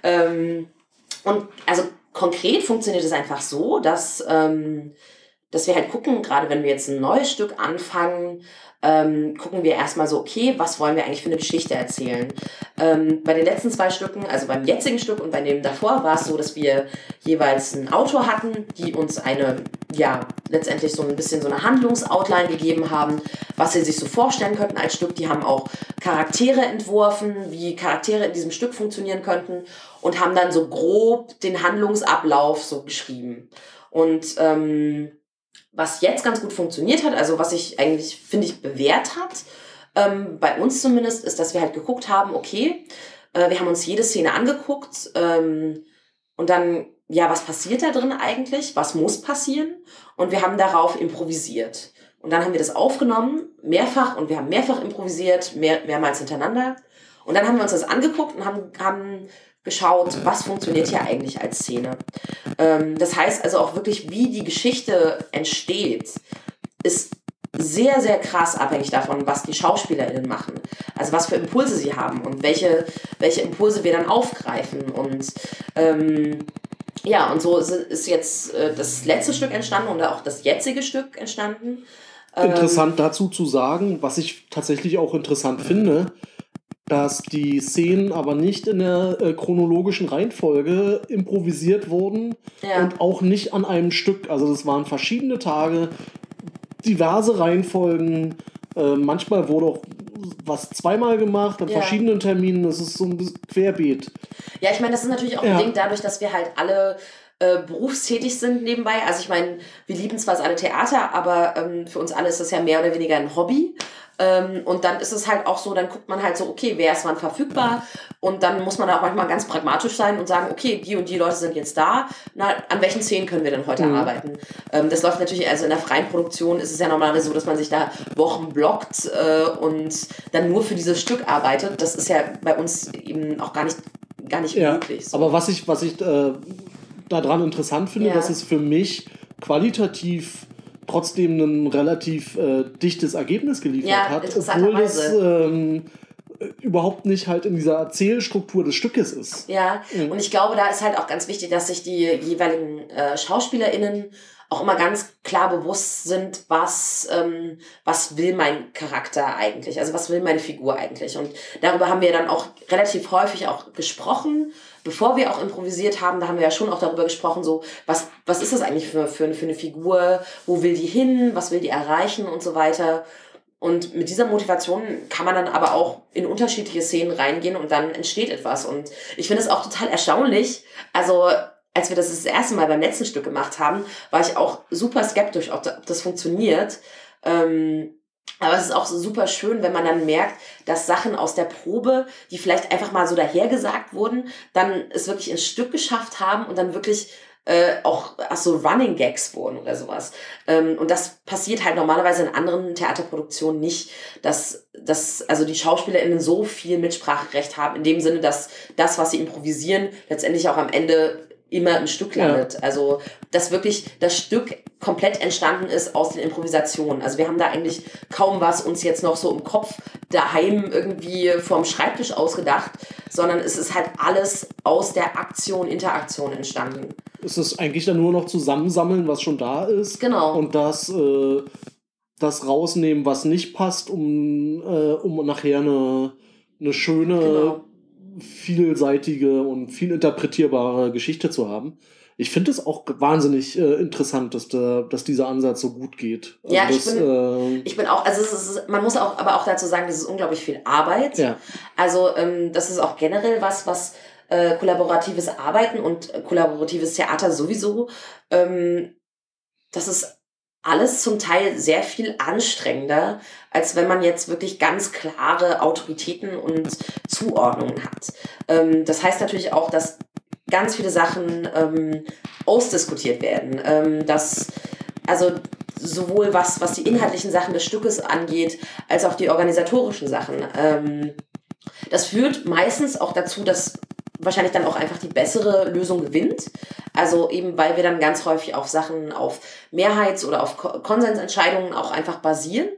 Ähm, und also konkret funktioniert es einfach so, dass, ähm, dass wir halt gucken, gerade wenn wir jetzt ein neues Stück anfangen, ähm, gucken wir erstmal so, okay, was wollen wir eigentlich für eine Geschichte erzählen? Ähm, bei den letzten zwei Stücken, also beim jetzigen Stück und bei dem davor, war es so, dass wir jeweils einen Autor hatten, die uns eine, ja, letztendlich so ein bisschen so eine Handlungsoutline gegeben haben, was sie sich so vorstellen könnten als Stück. Die haben auch Charaktere entworfen, wie Charaktere in diesem Stück funktionieren könnten und haben dann so grob den Handlungsablauf so geschrieben. Und ähm, was jetzt ganz gut funktioniert hat, also was sich eigentlich, finde ich, bewährt hat, ähm, bei uns zumindest, ist, dass wir halt geguckt haben, okay, äh, wir haben uns jede Szene angeguckt ähm, und dann, ja, was passiert da drin eigentlich? Was muss passieren? Und wir haben darauf improvisiert. Und dann haben wir das aufgenommen, mehrfach, und wir haben mehrfach improvisiert, mehr, mehrmals hintereinander. Und dann haben wir uns das angeguckt und haben, haben geschaut, was funktioniert hier eigentlich als Szene. Ähm, das heißt also auch wirklich, wie die Geschichte entsteht, ist sehr, sehr krass abhängig davon, was die SchauspielerInnen machen. Also was für Impulse sie haben und welche, welche Impulse wir dann aufgreifen. Und ähm, ja, und so ist jetzt äh, das letzte Stück entstanden und auch das jetzige Stück entstanden. Ähm, Interessant dazu zu sagen, was ich tatsächlich auch interessant finde, dass die Szenen aber nicht in der äh, chronologischen Reihenfolge improvisiert wurden Ja. und auch nicht an einem Stück. Also das waren verschiedene Tage, diverse Reihenfolgen. Äh, manchmal wurde auch was zweimal gemacht, an Ja. verschiedenen Terminen. Das ist so ein bisschen querbeet. Ja, ich meine, das ist natürlich auch Ja. bedingt dadurch, dass wir halt alle äh, berufstätig sind nebenbei. Also ich meine, wir lieben zwar alle Theater, aber ähm, für uns alle ist das ja mehr oder weniger ein Hobby. Ähm, und dann ist es halt auch so, dann guckt man halt so, okay, wer ist wann verfügbar? Und dann muss man auch manchmal ganz pragmatisch sein und sagen, okay, die und die Leute sind jetzt da. Na, an welchen Szenen können wir denn heute Mhm. arbeiten? Ähm, das läuft natürlich, also in der freien Produktion ist es ja normalerweise so, dass man sich da Wochen blockt äh, und dann nur für dieses Stück arbeitet. Das ist ja bei uns eben auch gar nicht, gar nicht Ja, möglich. So. aber was ich, was ich äh, daran interessant finde, Ja. dass es für mich qualitativ trotzdem ein relativ äh, dichtes Ergebnis geliefert Ja, hat, obwohl es interessanterweise. ähm, überhaupt nicht halt in dieser Erzählstruktur des Stückes ist. Ja, Mhm. und ich glaube, da ist halt auch ganz wichtig, dass sich die jeweiligen äh, SchauspielerInnen auch immer ganz klar bewusst sind, was, ähm, was will mein Charakter eigentlich, also was will meine Figur eigentlich. Und darüber haben wir dann auch relativ häufig auch gesprochen, bevor wir auch improvisiert haben. Da haben wir ja schon auch darüber gesprochen, so was, was ist das eigentlich für, für, für eine Figur, wo will die hin, was will die erreichen und so weiter. Und mit dieser Motivation kann man dann aber auch in unterschiedliche Szenen reingehen und dann entsteht etwas. Und ich finde es auch total erstaunlich. Also, als wir das das erste Mal beim letzten Stück gemacht haben, war ich auch super skeptisch, ob das funktioniert. Ähm, aber es ist auch super schön, wenn man dann merkt, dass Sachen aus der Probe, die vielleicht einfach mal so dahergesagt wurden, dann es wirklich ins Stück geschafft haben und dann wirklich Äh, auch ach so Running Gags wurden oder sowas. Ähm, und das passiert halt normalerweise in anderen Theaterproduktionen nicht, dass, dass also die SchauspielerInnen so viel Mitspracherecht haben, in dem Sinne, dass das, was sie improvisieren, letztendlich auch am Ende immer im Stück landet. Ja. Also, dass wirklich das Stück komplett entstanden ist aus den Improvisationen. Also wir haben da eigentlich kaum was uns jetzt noch so im Kopf daheim irgendwie vorm Schreibtisch ausgedacht, sondern es ist halt alles aus der Aktion, Interaktion entstanden. Es ist eigentlich dann nur noch zusammensammeln, was schon da ist. Genau. Und das, äh, das rausnehmen, was nicht passt, um, äh, um nachher eine, eine schöne, Genau. vielseitige und viel interpretierbare Geschichte zu haben. Ich finde es auch wahnsinnig äh, interessant, dass, der, dass dieser Ansatz so gut geht. Also ja, ich, das, bin, äh, ich bin auch, also es ist, man muss auch, aber auch dazu sagen, das ist unglaublich viel Arbeit. Ja. Also ähm, das ist auch generell was, was äh, kollaboratives Arbeiten und äh, kollaboratives Theater sowieso, ähm, das ist alles zum Teil sehr viel anstrengender, als wenn man jetzt wirklich ganz klare Autoritäten und Zuordnungen hat. Ähm, das heißt natürlich auch, dass ganz viele Sachen ähm, ausdiskutiert werden. Ähm, dass, also sowohl was, was die inhaltlichen Sachen des Stückes angeht, als auch die organisatorischen Sachen. Ähm, das führt meistens auch dazu, dass wahrscheinlich dann auch einfach die bessere Lösung gewinnt. Also eben, weil wir dann ganz häufig auf Sachen, auf Mehrheits- oder auf Ko- Konsensentscheidungen auch einfach basieren.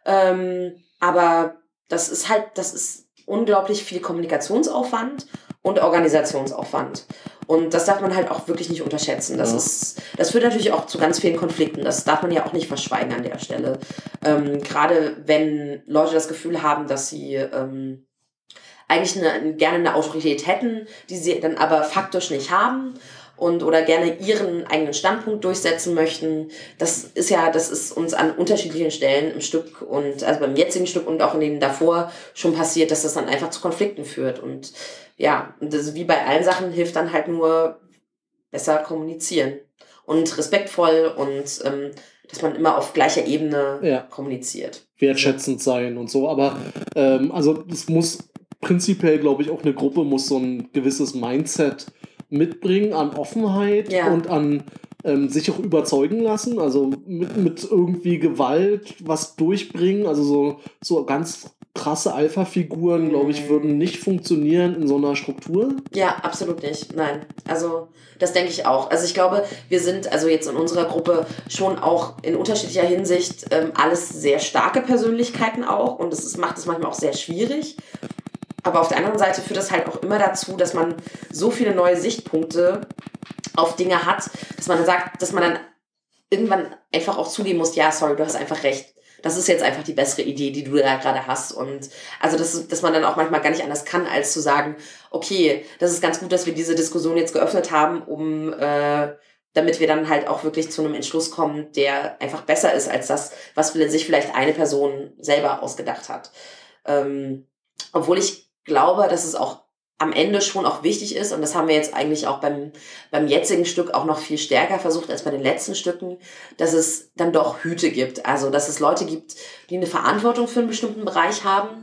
Ähm, aber das ist halt, das ist unglaublich viel Kommunikationsaufwand und Organisationsaufwand. Und das darf man halt auch wirklich nicht unterschätzen. Das Ja. ist, das führt natürlich auch zu ganz vielen Konflikten. Das darf man ja auch nicht verschweigen an der Stelle. Ähm, gerade wenn Leute das Gefühl haben, dass sie ähm, eigentlich eine, gerne eine Autorität hätten, die sie dann aber faktisch nicht haben und oder gerne ihren eigenen Standpunkt durchsetzen möchten. Das ist ja, das ist uns an unterschiedlichen Stellen im Stück und also beim jetzigen Stück und auch in denen davor schon passiert, dass das dann einfach zu Konflikten führt. Und ja, und das, wie bei allen Sachen hilft dann halt nur besser kommunizieren und respektvoll und ähm, dass man immer auf gleicher Ebene Ja. kommuniziert. Wertschätzend sein und so. Aber ähm, also es muss prinzipiell, glaube ich, auch eine Gruppe muss so ein gewisses Mindset mitbringen an Offenheit Ja. und an ähm, sich auch überzeugen lassen. Also mit, mit irgendwie Gewalt was durchbringen. Also so, so ganz krasse Alpha-Figuren, glaube ich, würden nicht funktionieren in so einer Struktur. Ja, absolut nicht. Nein. Also, das denke ich auch. Also, ich glaube, wir sind also jetzt in unserer Gruppe schon auch in unterschiedlicher Hinsicht ähm, alles sehr starke Persönlichkeiten auch und es ist, macht es manchmal auch sehr schwierig. Aber auf der anderen Seite führt das halt auch immer dazu, dass man so viele neue Sichtpunkte auf Dinge hat, dass man dann sagt, dass man dann irgendwann einfach auch zugeben muss, ja, sorry, du hast einfach recht. Das ist jetzt einfach die bessere Idee, die du da gerade hast. Und also, dass, dass man dann auch manchmal gar nicht anders kann, als zu sagen, okay, das ist ganz gut, dass wir diese Diskussion jetzt geöffnet haben, um äh, damit wir dann halt auch wirklich zu einem Entschluss kommen, der einfach besser ist als das, was sich vielleicht eine Person selber ausgedacht hat. Ähm, obwohl ich glaube, dass es auch am Ende schon auch wichtig ist, und das haben wir jetzt eigentlich auch beim, beim jetzigen Stück auch noch viel stärker versucht als bei den letzten Stücken, dass es dann doch Hüte gibt. Also, dass es Leute gibt, die eine Verantwortung für einen bestimmten Bereich haben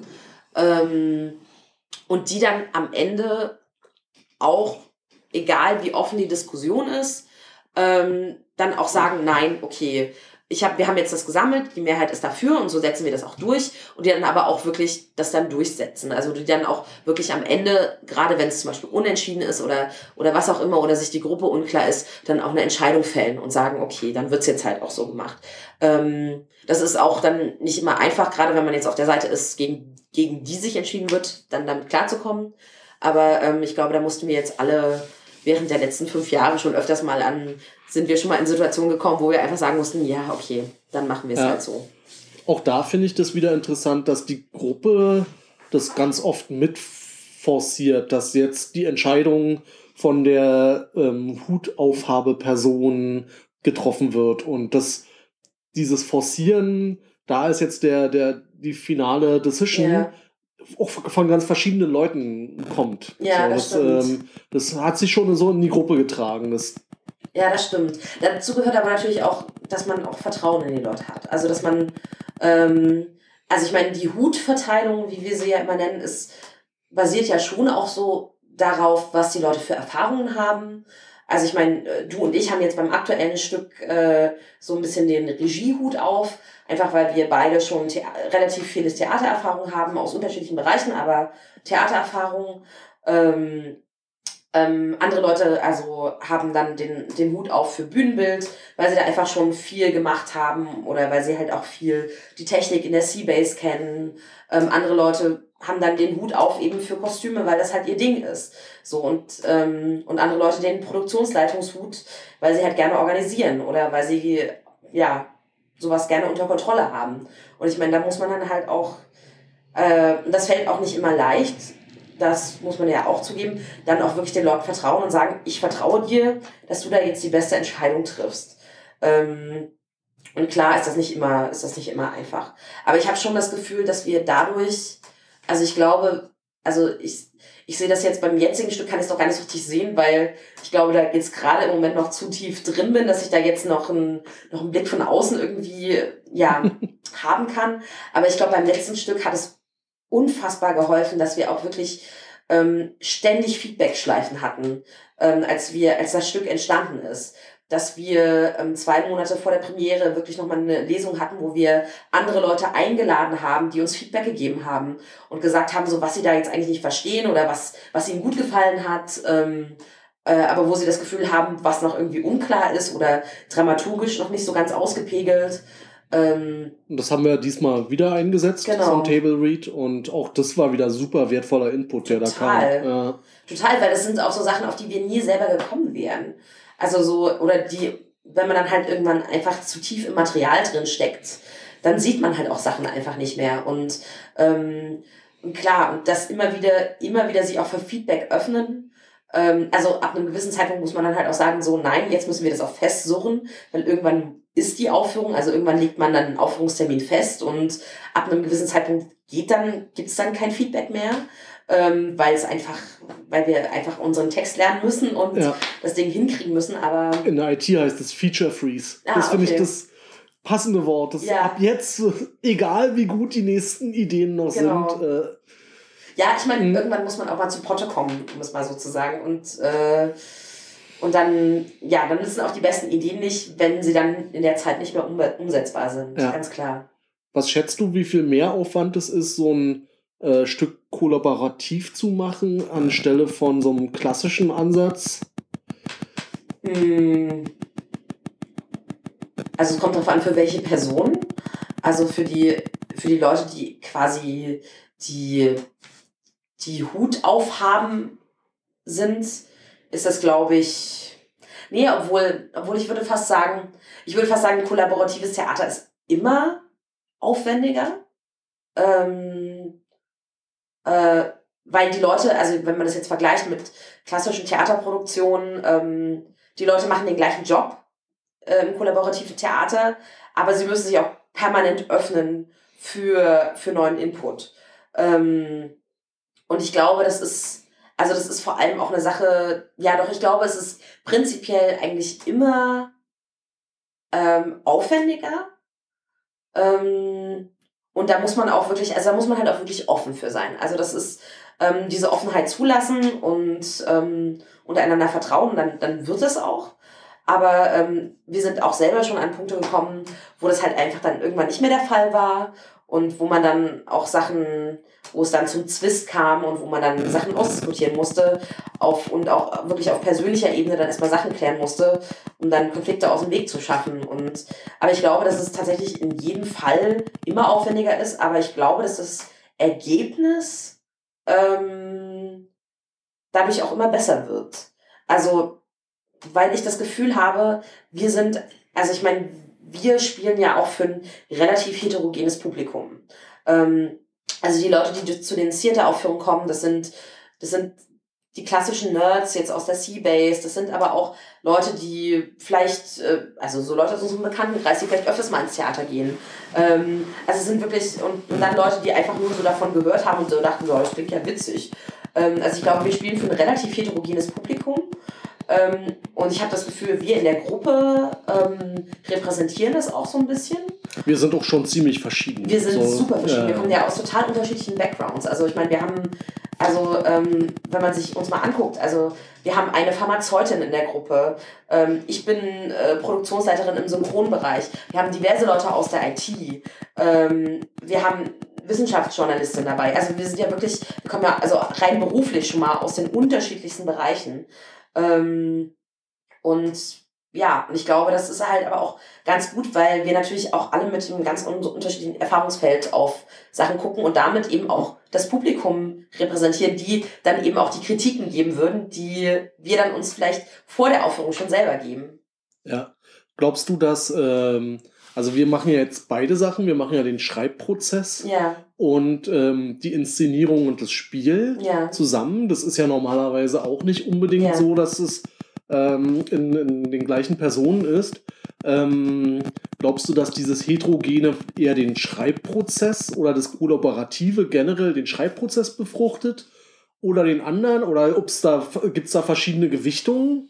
ähm, und die dann am Ende auch, egal wie offen die Diskussion ist, ähm, dann auch sagen, nein, okay, ich hab, wir haben jetzt das gesammelt, die Mehrheit ist dafür und so setzen wir das auch durch und die dann aber auch wirklich das dann durchsetzen. Also die dann auch wirklich am Ende, gerade wenn es zum Beispiel unentschieden ist oder, oder was auch immer oder sich die Gruppe unklar ist, dann auch eine Entscheidung fällen und sagen, okay, dann wird's jetzt halt auch so gemacht. Ähm, das ist auch dann nicht immer einfach, gerade wenn man jetzt auf der Seite ist, gegen, gegen die sich entschieden wird, dann damit klarzukommen. Aber ähm, ich glaube, da mussten wir jetzt alle während der letzten fünf Jahre schon öfters mal an, sind wir schon mal in Situationen gekommen, wo wir einfach sagen mussten, ja, okay, dann machen wir es Ja. halt so. Auch da finde ich das wieder interessant, dass die Gruppe das ganz oft mit forciert, dass jetzt die Entscheidung von der ähm, Hutaufhabe-Person getroffen wird und dass dieses Forcieren, da ist jetzt der, der, die finale Decision, Ja. auch von ganz verschiedenen Leuten kommt. Ja, das stimmt. ähm, das hat sich schon so in die Gruppe getragen. Das, Ja, das stimmt. Dazu gehört aber natürlich auch, dass man auch Vertrauen in die Leute hat. Also, dass man, ähm, also ich meine, die Hutverteilung, wie wir sie ja immer nennen, ist, basiert ja schon auch so darauf, was die Leute für Erfahrungen haben. Also ich meine, äh, du und ich haben jetzt beim aktuellen Stück äh, so ein bisschen den Regiehut auf, einfach weil wir beide schon Thea- relativ viele Theatererfahrung haben aus unterschiedlichen Bereichen, aber Theatererfahrung. Ähm, ähm, andere Leute also haben dann den, den Hut auf für Bühnenbild, weil sie da einfach schon viel gemacht haben oder weil sie halt auch viel die Technik in der Seabase kennen. Ähm, andere Leute haben dann den Hut auf eben für Kostüme, weil das halt ihr Ding ist. So und, ähm, und andere Leute den Produktionsleitungshut, weil sie halt gerne organisieren oder weil sie ja sowas gerne unter Kontrolle haben. Und ich meine, da muss man dann halt auch, äh, das fällt auch nicht immer leicht, das muss man ja auch zugeben, dann auch wirklich den Leuten vertrauen und sagen, ich vertraue dir, dass du da jetzt die beste Entscheidung triffst. Ähm, und klar ist das nicht immer, ist das nicht immer einfach. Aber ich habe schon das Gefühl, dass wir dadurch, also ich glaube, also ich, ich sehe das jetzt beim jetzigen Stück, kann ich es noch gar nicht so richtig sehen, weil ich glaube, da jetzt gerade im Moment noch zu tief drin bin, dass ich da jetzt noch, ein, noch einen Blick von außen irgendwie ja, haben kann. Aber ich glaube, beim letzten Stück hat es unfassbar geholfen, dass wir auch wirklich ähm, ständig Feedback-Schleifen hatten, ähm, als wir, als das Stück entstanden ist. Dass wir ähm, zwei Monate vor der Premiere wirklich nochmal eine Lesung hatten, wo wir andere Leute eingeladen haben, die uns Feedback gegeben haben und gesagt haben, so was sie da jetzt eigentlich nicht verstehen oder was, was ihnen gut gefallen hat, ähm, äh, aber wo sie das Gefühl haben, was noch irgendwie unklar ist oder dramaturgisch noch nicht so ganz ausgepegelt. Ähm, und das haben wir diesmal wieder eingesetzt genau. vom Table Read und auch das war wieder super wertvoller Input, der Total. da kam. Ja. Total, weil das sind auch so Sachen, auf die wir nie selber gekommen wären. Also so, oder die, wenn man dann halt irgendwann einfach zu tief im Material drin steckt, dann sieht man halt auch Sachen einfach nicht mehr. Und, ähm, und klar, und das immer wieder, immer wieder sich auch für Feedback öffnen. Ähm, also ab einem gewissen Zeitpunkt muss man dann halt auch sagen, so nein, jetzt müssen wir das auch festsurren, weil irgendwann ist die Aufführung, also irgendwann legt man dann einen Aufführungstermin fest und ab einem gewissen Zeitpunkt geht dann, gibt es dann kein Feedback mehr. Ähm, weil es einfach, weil wir einfach unseren Text lernen müssen und ja. das Ding hinkriegen müssen, aber... In der I T heißt es Feature Freeze. Ah, das finde okay. ich das passende Wort. Das ja. ab jetzt, egal wie gut die nächsten Ideen noch genau. sind. Äh, ja, ich meine, irgendwann muss man auch mal zu Potte kommen, um es mal so zu sagen. Und, äh, und dann, ja, dann nützen auch die besten Ideen nicht, wenn sie dann in der Zeit nicht mehr um, umsetzbar sind. Ja. Ganz klar. Was schätzt du, wie viel Mehraufwand es ist, so ein Äh, Stück kollaborativ zu machen, anstelle von so einem klassischen Ansatz? Also es kommt darauf an, für welche Person. Also für die, für die Leute, die quasi die, die Hut aufhaben sind, ist das, glaube ich... Nee, obwohl, obwohl ich würde fast sagen, ich würde fast sagen, kollaboratives Theater ist immer aufwendiger. Ähm, Äh, weil die Leute, also wenn man das jetzt vergleicht mit klassischen Theaterproduktionen, ähm, die Leute machen den gleichen Job äh, im kollaborativen Theater, aber sie müssen sich auch permanent öffnen für, für neuen Input. Ähm, und ich glaube, das ist, also das ist vor allem auch eine Sache, ja doch, ich glaube, es ist prinzipiell eigentlich immer ähm, aufwendiger. Ähm, Und da muss man auch wirklich, also da muss man halt auch wirklich offen für sein. Also das ist ähm, diese Offenheit zulassen und ähm, untereinander vertrauen, dann, dann wird es auch. Aber ähm, wir sind auch selber schon an Punkte gekommen, wo das halt einfach dann irgendwann nicht mehr der Fall war und wo man dann auch Sachen, wo es dann zum Zwist kam und wo man dann Sachen ausdiskutieren musste auf, und auch wirklich auf persönlicher Ebene dann erstmal Sachen klären musste, um dann Konflikte aus dem Weg zu schaffen. Und, aber ich glaube, dass es tatsächlich in jedem Fall immer aufwendiger ist, aber ich glaube, dass das Ergebnis ähm, dadurch auch immer besser wird. Also, weil ich das Gefühl habe, wir sind, also ich meine, wir spielen ja auch für ein relativ heterogenes Publikum. Ähm, also die Leute, die zu den Theater-Aufführungen kommen, das sind, das sind die klassischen Nerds jetzt aus der Seabase, das sind aber auch Leute, die vielleicht, äh, also so Leute aus unserem Bekanntenkreis, die vielleicht öfters mal ins Theater gehen. Ähm, also es sind wirklich, und, und dann Leute, die einfach nur so davon gehört haben und so dachten, so, das klingt ja witzig. Ähm, also ich glaube, wir spielen für ein relativ heterogenes Publikum. Ähm, und ich habe das Gefühl, wir in der Gruppe ähm, repräsentieren das auch so ein bisschen. Wir sind auch schon ziemlich verschieden. Wir sind so, super verschieden. Äh, wir kommen ja aus total unterschiedlichen Backgrounds. Also ich meine, wir haben, also ähm, wenn man sich uns mal anguckt, also wir haben eine Pharmazeutin in der Gruppe. Ähm, ich bin äh, Produktionsleiterin im Synchronbereich. Wir haben diverse Leute aus der I T. Ähm, wir haben Wissenschaftsjournalistin dabei. Also wir sind ja wirklich, wir kommen ja also rein beruflich schon mal aus den unterschiedlichsten Bereichen. Ähm, und ja, und ich glaube, das ist halt aber auch ganz gut, weil wir natürlich auch alle mit einem ganz unterschiedlichen Erfahrungsfeld auf Sachen gucken und damit eben auch das Publikum repräsentieren, die dann eben auch die Kritiken geben würden, die wir dann uns vielleicht vor der Aufführung schon selber geben. Ja. Glaubst du, dass, ähm, also wir machen ja jetzt beide Sachen, wir machen ja den Schreibprozess ja. und ähm, die Inszenierung und das Spiel ja. zusammen. Das ist ja normalerweise auch nicht unbedingt ja. so, dass es ähm, in, in den gleichen Personen ist. Ähm, glaubst du, dass dieses Heterogene eher den Schreibprozess oder das Kollaborative generell den Schreibprozess befruchtet oder den anderen? Oder da, gibt es da verschiedene Gewichtungen?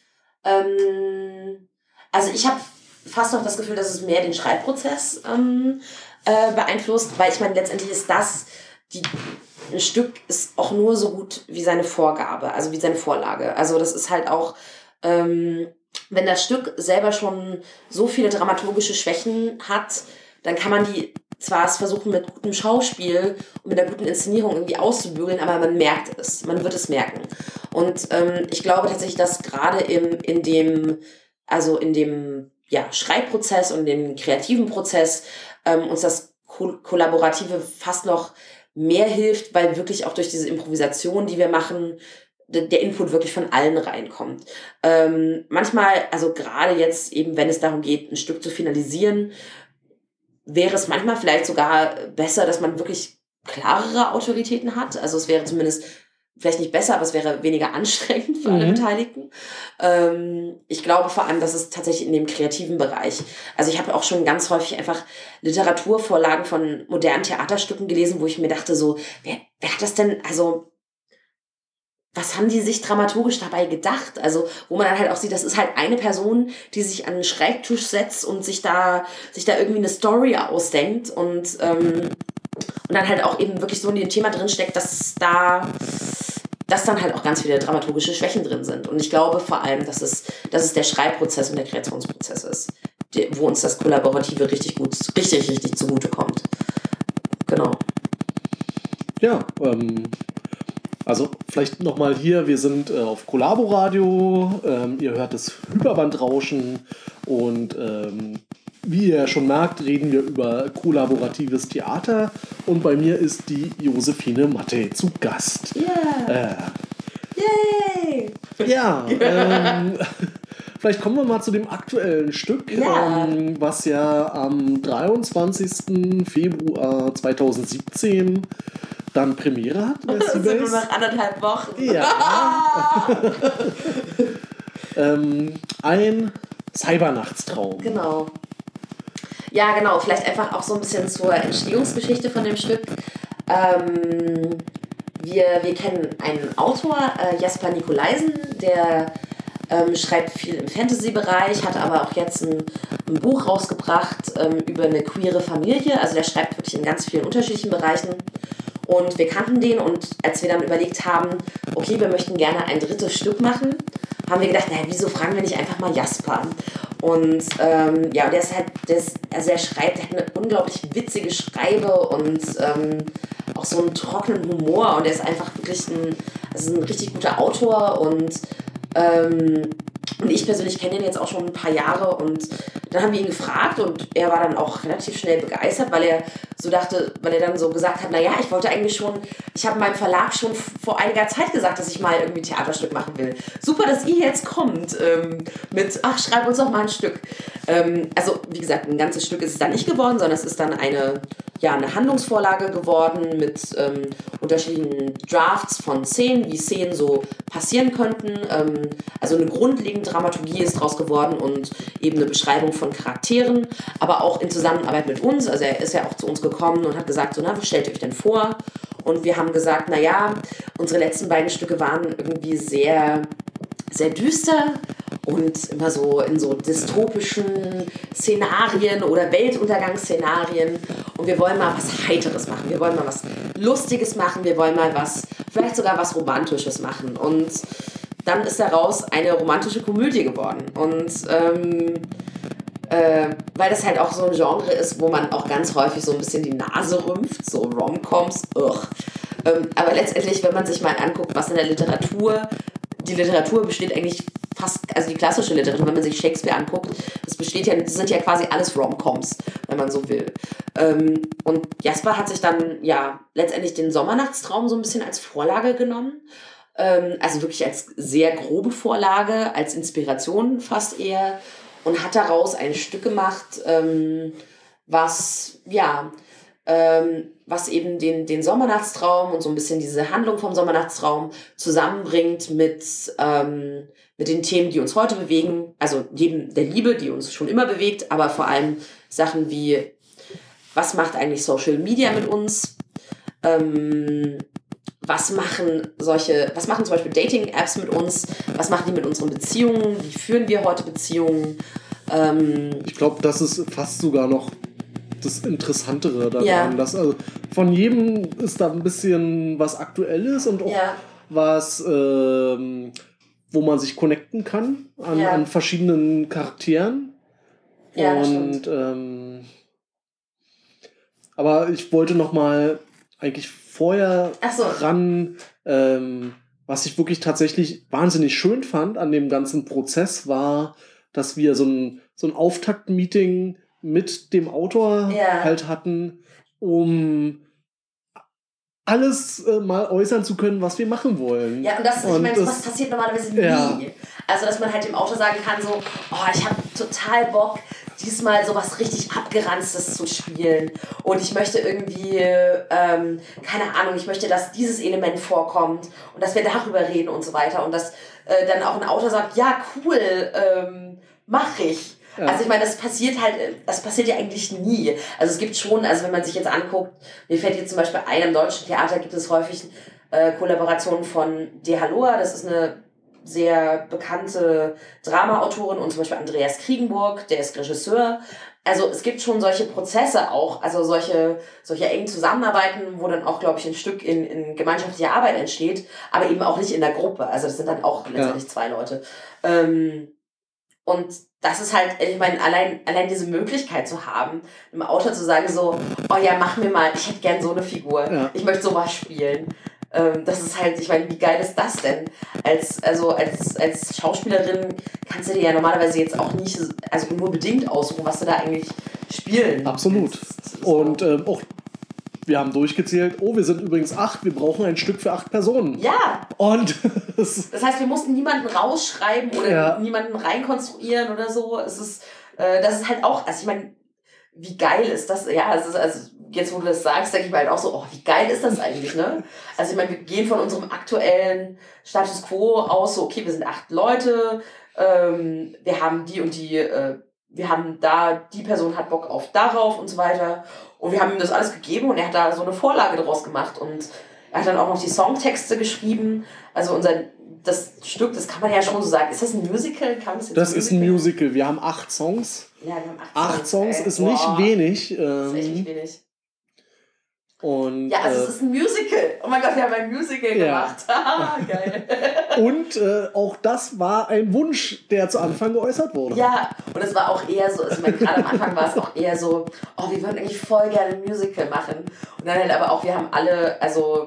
Ähm, also ich habe fast noch das Gefühl, dass es mehr den Schreibprozess ähm, äh, beeinflusst, weil ich meine, letztendlich ist das, die, ein Stück ist auch nur so gut wie seine Vorgabe, also wie seine Vorlage. Also das ist halt auch, ähm, wenn das Stück selber schon so viele dramaturgische Schwächen hat, dann kann man die zwar es versuchen mit gutem Schauspiel und mit einer guten Inszenierung irgendwie auszubügeln, aber man merkt es, man wird es merken. Und ähm, ich glaube tatsächlich, dass gerade im, in dem, also in dem ja, Schreibprozess und dem kreativen Prozess ähm, uns das Ko- Kollaborative fast noch mehr hilft, weil wirklich auch durch diese Improvisation, die wir machen, der Input wirklich von allen reinkommt. Ähm, manchmal, also gerade jetzt eben, wenn es darum geht, ein Stück zu finalisieren, wäre es manchmal vielleicht sogar besser, dass man wirklich klarere Autoritäten hat. Also es wäre zumindest vielleicht nicht besser, aber es wäre weniger anstrengend für alle Mhm. Beteiligten. Ähm, ich glaube vor allem, dass es tatsächlich in dem kreativen Bereich, also ich habe auch schon ganz häufig einfach Literaturvorlagen von modernen Theaterstücken gelesen, wo ich mir dachte so, wer, wer hat das denn, also was haben die sich dramaturgisch dabei gedacht? Also, wo man dann halt auch sieht, das ist halt eine Person, die sich an den Schreibtisch setzt und sich da, sich da irgendwie eine Story ausdenkt und, ähm, und dann halt auch eben wirklich so in dem Thema drinsteckt, dass da, dass dann halt auch ganz viele dramaturgische Schwächen drin sind. Und ich glaube vor allem, dass es, dass es der Schreibprozess und der Kreationsprozess ist, die, wo uns das Kollaborative richtig gut, richtig, richtig zugutekommt. Genau. Ja, ähm, also vielleicht nochmal hier, wir sind äh, auf Kollaboradio, ähm, ihr hört das Hyperbandrauschen und ähm, wie ihr schon merkt, reden wir über kollaboratives Theater und bei mir ist die Josephine Mattei zu Gast. Yeah. Äh, Yay! ja, ähm, vielleicht kommen wir mal zu dem aktuellen Stück, Ja. ähm, was ja am dreiundzwanzigsten Februar zweitausendsiebzehn dann Premiere hat. Das sind nur Decibels. noch anderthalb Wochen. Ja. ähm, ein Cybernachtstraum. Genau. Ja, genau. Vielleicht einfach auch so ein bisschen zur Entstehungsgeschichte von dem Stück. Ähm, wir, wir kennen einen Autor, äh, Jasper Nikolaisen, der ähm, schreibt viel im Fantasy-Bereich, hat aber auch jetzt ein, ein Buch rausgebracht ähm, über eine queere Familie. Also der schreibt wirklich in ganz vielen unterschiedlichen Bereichen. Und wir kannten den und als wir dann überlegt haben, okay, wir möchten gerne ein drittes Stück machen, haben wir gedacht, naja, wieso fragen wir nicht einfach mal Jasper? Und ähm, ja, der ist halt, der ist, also er schreibt, der hat eine unglaublich witzige Schreibe und ähm, auch so einen trockenen Humor und er ist einfach wirklich ein, also ein richtig guter Autor und ähm, und ich persönlich kenne ihn jetzt auch schon ein paar Jahre und dann haben wir ihn gefragt und er war dann auch relativ schnell begeistert, weil er so dachte, weil er dann so gesagt hat, naja, ich wollte eigentlich schon, ich habe meinem Verlag schon vor einiger Zeit gesagt, dass ich mal irgendwie ein Theaterstück machen will. Super, dass ihr jetzt kommt ähm, mit, ach, schreib uns doch mal ein Stück. Ähm, also, wie gesagt, ein ganzes Stück ist es dann nicht geworden, sondern es ist dann eine, ja, eine Handlungsvorlage geworden mit ähm, unterschiedlichen Drafts von Szenen, wie Szenen so passieren könnten. Ähm, also eine grundlegende Dramaturgie ist draus geworden und eben eine Beschreibung von Charakteren, aber auch in Zusammenarbeit mit uns. Also er ist ja auch zu uns gekommen und hat gesagt, so, na, was stellt ihr euch denn vor? Und wir haben gesagt, naja, unsere letzten beiden Stücke waren irgendwie sehr, sehr düster und immer so in so dystopischen Szenarien oder Weltuntergangsszenarien. Und wir wollen mal was Heiteres machen. Wir wollen mal was Lustiges machen. Wir wollen mal was, vielleicht sogar was Romantisches machen. Und dann ist daraus eine romantische Komödie geworden. Und ähm, äh, weil das halt auch so ein Genre ist, wo man auch ganz häufig so ein bisschen die Nase rümpft, so Rom-Coms, ugh. Ähm, aber letztendlich, wenn man sich mal anguckt, was in der Literatur, die Literatur besteht eigentlich fast, also die klassische Literatur, wenn man sich Shakespeare anguckt, das besteht ja, das sind ja quasi alles Rom-Coms, wenn man so will. Ähm, und Jasper hat sich dann ja letztendlich den Sommernachtstraum so ein bisschen als Vorlage genommen. Ähm, also wirklich als sehr grobe Vorlage, als Inspiration fast eher. Und hat daraus ein Stück gemacht, ähm, was, ja, ähm, was eben den, den Sommernachtstraum und so ein bisschen diese Handlung vom Sommernachtstraum zusammenbringt mit, ähm, mit den Themen, die uns heute bewegen. Also neben der Liebe, die uns schon immer bewegt, aber vor allem Sachen wie, was macht eigentlich Social Media mit uns? Ähm, was machen solche, was machen zum Beispiel Dating-Apps mit uns? Was machen die mit unseren Beziehungen? Wie führen wir heute Beziehungen? Ähm, Ich glaube, das ist fast sogar noch das Interessantere daran. Ja. Dass, also, von jedem ist da ein bisschen was Aktuelles und auch ja, was, ähm, wo man sich connecten kann an, Ja. an verschiedenen Charakteren. Ja, das und ähm, aber ich wollte noch mal eigentlich vorher Ach so. ran, ähm, was ich wirklich tatsächlich wahnsinnig schön fand an dem ganzen Prozess war, dass wir so ein, so ein Auftakt-Meeting mit dem Autor Ja. halt hatten, um alles äh, mal äußern zu können, was wir machen wollen. Ja, und das, ich Und meine, das- sowas passiert normalerweise nie. Ja. Also, dass man halt dem Autor sagen kann, so, oh, ich habe total Bock, diesmal sowas richtig Abgeranztes zu spielen. Und ich möchte irgendwie, ähm, keine Ahnung, ich möchte, dass dieses Element vorkommt und dass wir darüber reden und so weiter. Und dass äh, dann auch ein Autor sagt, ja, cool, ähm, mach ich. Ja. Also ich meine, das passiert halt, das passiert ja eigentlich nie. Also es gibt schon, also wenn man sich jetzt anguckt, mir fällt jetzt zum Beispiel ein, im deutschen Theater gibt es häufig äh, Kollaborationen von De Haloa, das ist eine sehr bekannte Drama-Autorin, und zum Beispiel Andreas Kriegenburg, der ist Regisseur. Also es gibt schon solche Prozesse auch, also solche, solche engen Zusammenarbeiten, wo dann auch, glaube ich, ein Stück in, in gemeinschaftlicher Arbeit entsteht, aber eben auch nicht in der Gruppe. Also das sind dann auch letztendlich Ja. zwei Leute. Ähm, und das ist halt, ich meine, allein, allein diese Möglichkeit zu haben, einem Autor zu sagen so, oh ja, mach mir mal, ich hätte gern so eine Figur, Ja. ich möchte sowas spielen. Ähm, das ist halt, ich meine, wie geil ist das denn? Als, also als, als Schauspielerin kannst du dir ja normalerweise jetzt auch nicht, also nur bedingt aussuchen, was du da eigentlich spielen Absolut. willst. So. Und ähm, auch, wir haben durchgezählt, oh, wir sind übrigens acht, wir brauchen ein Stück für acht Personen. Ja, Und es- das heißt, wir mussten niemanden rausschreiben oder Ja. niemanden reinkonstruieren oder so. Es ist, äh, das ist halt auch, also ich meine, wie geil ist das? Ja, es ist, also jetzt, wo du das sagst, denke ich mir halt auch so, oh, wie geil ist das eigentlich, ne? Also ich meine, wir gehen von unserem aktuellen Status Quo aus, so, okay, wir sind acht Leute, ähm, wir haben die und die, äh, wir haben da, die Person hat Bock auf darauf und so weiter. Und wir haben ihm das alles gegeben und er hat da so eine Vorlage draus gemacht und er hat dann auch noch die Songtexte geschrieben. Also unser, das Stück, das kann man ja schon so sagen. Ist das ein Musical? Kann das jetzt das ist ein Musical. Wir haben acht Songs. Ja, wir haben acht, Acht Songs ey. ist Boah, nicht wenig. Das ist echt nicht Ähm, wenig. und, Ja, also äh, es ist ein Musical. Oh mein Gott, wir haben ein Musical Ja. gemacht. Haha, geil. und äh, auch das war ein Wunsch, der zu Anfang geäußert wurde. Ja, und es war auch eher so, also ich meine, gerade am Anfang war es auch eher so, oh, wir würden eigentlich voll gerne ein Musical machen. Und dann halt aber auch, wir haben alle, also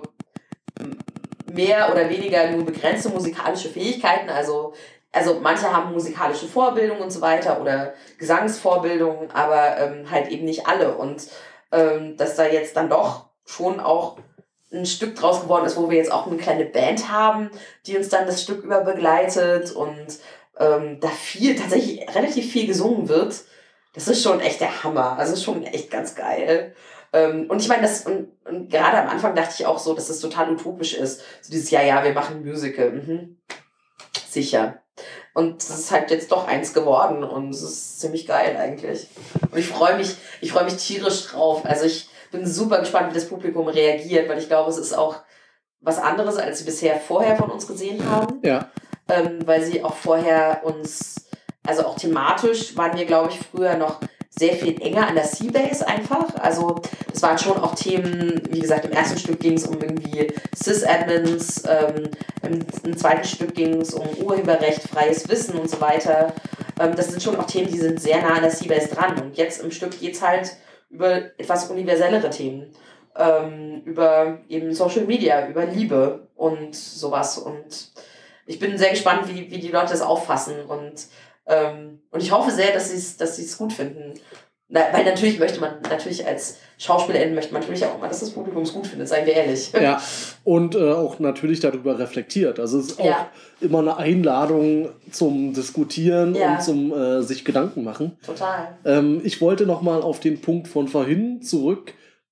mehr oder weniger nur begrenzte musikalische Fähigkeiten, also Also manche haben musikalische Vorbildung und so weiter oder Gesangsvorbildung, aber ähm, halt eben nicht alle. Und ähm, dass da jetzt dann doch schon auch ein Stück draus geworden ist, wo wir jetzt auch eine kleine Band haben, die uns dann das Stück über begleitet und ähm, da viel, tatsächlich relativ viel gesungen wird. Das ist schon echt der Hammer. Also ist schon echt ganz geil. Ähm, und ich meine, das, und, und gerade am Anfang dachte ich auch so, dass das total utopisch ist. So dieses, ja, ja, wir machen ein Musical. Mhm. Sicher. Und es ist halt jetzt doch eins geworden und es ist ziemlich geil eigentlich. Und ich freue mich, ich freue mich tierisch drauf. Also ich bin super gespannt, wie das Publikum reagiert, weil ich glaube, es ist auch was anderes, als sie bisher vorher von uns gesehen haben. Ja. Ähm, weil sie auch vorher uns, also auch thematisch waren wir, glaube ich, früher noch sehr viel enger an der Seabase einfach. Also es waren schon auch Themen, wie gesagt, im ersten Stück ging es um irgendwie Sys-Admins, ähm, im, im zweiten Stück ging es um Urheberrecht, freies Wissen und so weiter. Ähm, das sind schon auch Themen, die sind sehr nah an der Seabase dran. Und jetzt im Stück geht es halt über etwas universellere Themen. Ähm, über eben Social Media, über Liebe und sowas. Und ich bin sehr gespannt, wie, wie die Leute das auffassen. Und Ähm, und ich hoffe sehr, dass sie es dass sie es gut finden. Na, weil natürlich möchte man, natürlich als Schauspielerin möchte man natürlich auch immer, dass das Publikum es gut findet, seien wir ehrlich. Ja, und äh, auch natürlich darüber reflektiert. Also es ist auch Ja. immer eine Einladung zum Diskutieren Ja. und zum äh, sich Gedanken machen. Total. Ähm, ich wollte nochmal auf den Punkt von vorhin zurück,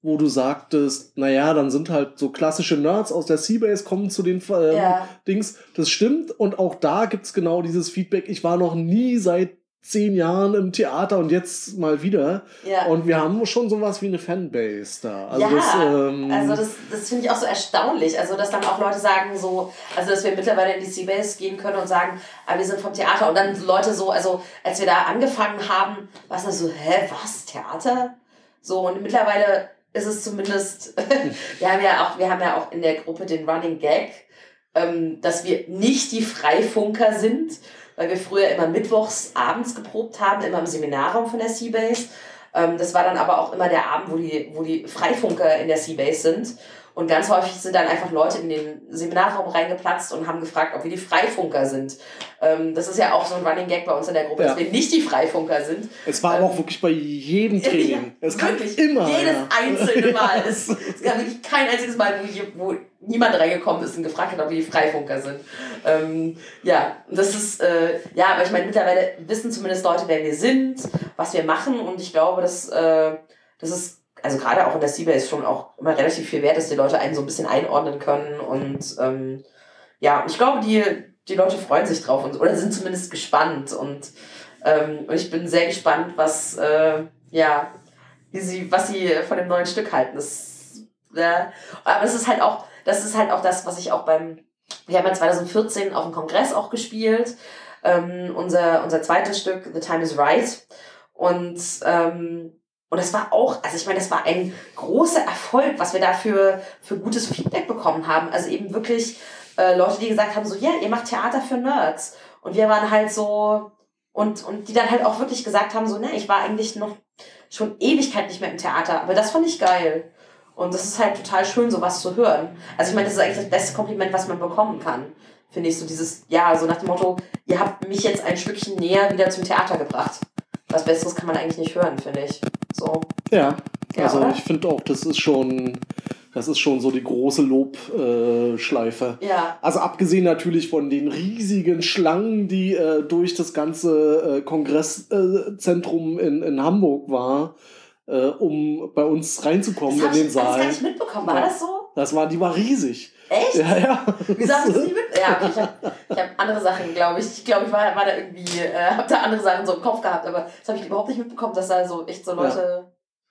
wo du sagtest, naja, dann sind halt so klassische Nerds aus der Seabase kommen zu den ähm, Ja. Dings. Das stimmt. Und auch da gibt's genau dieses Feedback. Ich war noch nie seit zehn Jahren im Theater und jetzt mal wieder. Ja. Und wir haben schon sowas wie eine Fanbase da. Also ja, das, ähm, also das, das finde ich auch so erstaunlich. Also, dass dann auch Leute sagen so, also dass wir mittlerweile in die Seabase gehen können und sagen, ah, wir sind vom Theater. Und dann Leute so, also als wir da angefangen haben, war es dann so, hä, was, Theater? So, und mittlerweile ist es zumindest, wir haben ja auch, wir haben ja auch in der Gruppe den Running Gag, ähm, dass wir nicht die Freifunker sind, weil wir früher immer mittwochs abends geprobt haben, immer im Seminarraum von der Seabase. Ähm, das war dann aber auch immer der Abend, wo die, wo die Freifunker in der Seabase sind. Und ganz häufig sind dann einfach Leute in den Seminarraum reingeplatzt und haben gefragt, ob wir die Freifunker sind. Ähm, das ist ja auch so ein Running Gag bei uns in der Gruppe, Ja. dass wir nicht die Freifunker sind. es war aber auch wirklich bei jedem Training. Ja, es kam wirklich, immer. jedes ja. einzelne Mal. Es, es gab wirklich kein einziges Mal, wo, hier, wo niemand reingekommen ist und gefragt hat, ob wir die Freifunker sind. Ähm, ja, und das ist, äh, ja, aber ich meine, mittlerweile wissen zumindest Leute, wer wir sind, was wir machen, und ich glaube, dass, äh, das ist, also gerade auch in der Seabase schon auch immer relativ viel wert, dass die Leute einen so ein bisschen einordnen können, und ähm, ja, und ich glaube, die, die Leute freuen sich drauf und, oder sind zumindest gespannt, und, ähm, und ich bin sehr gespannt, was, äh, ja, wie sie, was sie von dem neuen Stück halten. Das, ja, aber das ist halt auch, das ist halt auch das, was ich auch beim, wir haben ja zwanzig vierzehn auf dem Kongress auch gespielt, ähm, unser, unser zweites Stück, The Time is Right, und ähm, Und das war auch, also ich meine, das war ein großer Erfolg, was wir da für, für gutes Feedback bekommen haben. Also eben wirklich äh, Leute, die gesagt haben, so, ja, ihr macht Theater für Nerds. Und wir waren halt so, und, und die dann halt auch wirklich gesagt haben, so, ne, ich war eigentlich noch schon Ewigkeit nicht mehr im Theater. Aber das fand ich geil. Und das ist halt total schön, sowas zu hören. Also ich meine, das ist eigentlich das beste Kompliment, was man bekommen kann. Finde ich, so dieses, ja, so nach dem Motto, ihr habt mich jetzt ein Stückchen näher wieder zum Theater gebracht. Was Besseres kann man eigentlich nicht hören, finde ich. So. Ja, Ja, also oder? ich finde auch, das ist schon, das ist schon so die große Lobschleife. Äh, ja. Also abgesehen natürlich von den riesigen Schlangen, die äh, durch das ganze äh, Kongresszentrum in, in Hamburg war, äh, um bei uns reinzukommen Das in habe den ich alles gar Saal. nicht mitbekommen. War Ja. das so? Das war, die war riesig. Echt? Ja, ja. Wieso habe ich das nicht mit? Ja, okay, ich habe ich hab andere Sachen, glaube ich. Ich glaube, ich war, war da irgendwie, äh, habe da andere Sachen so im Kopf gehabt, aber das habe ich überhaupt nicht mitbekommen, dass da so echt so Leute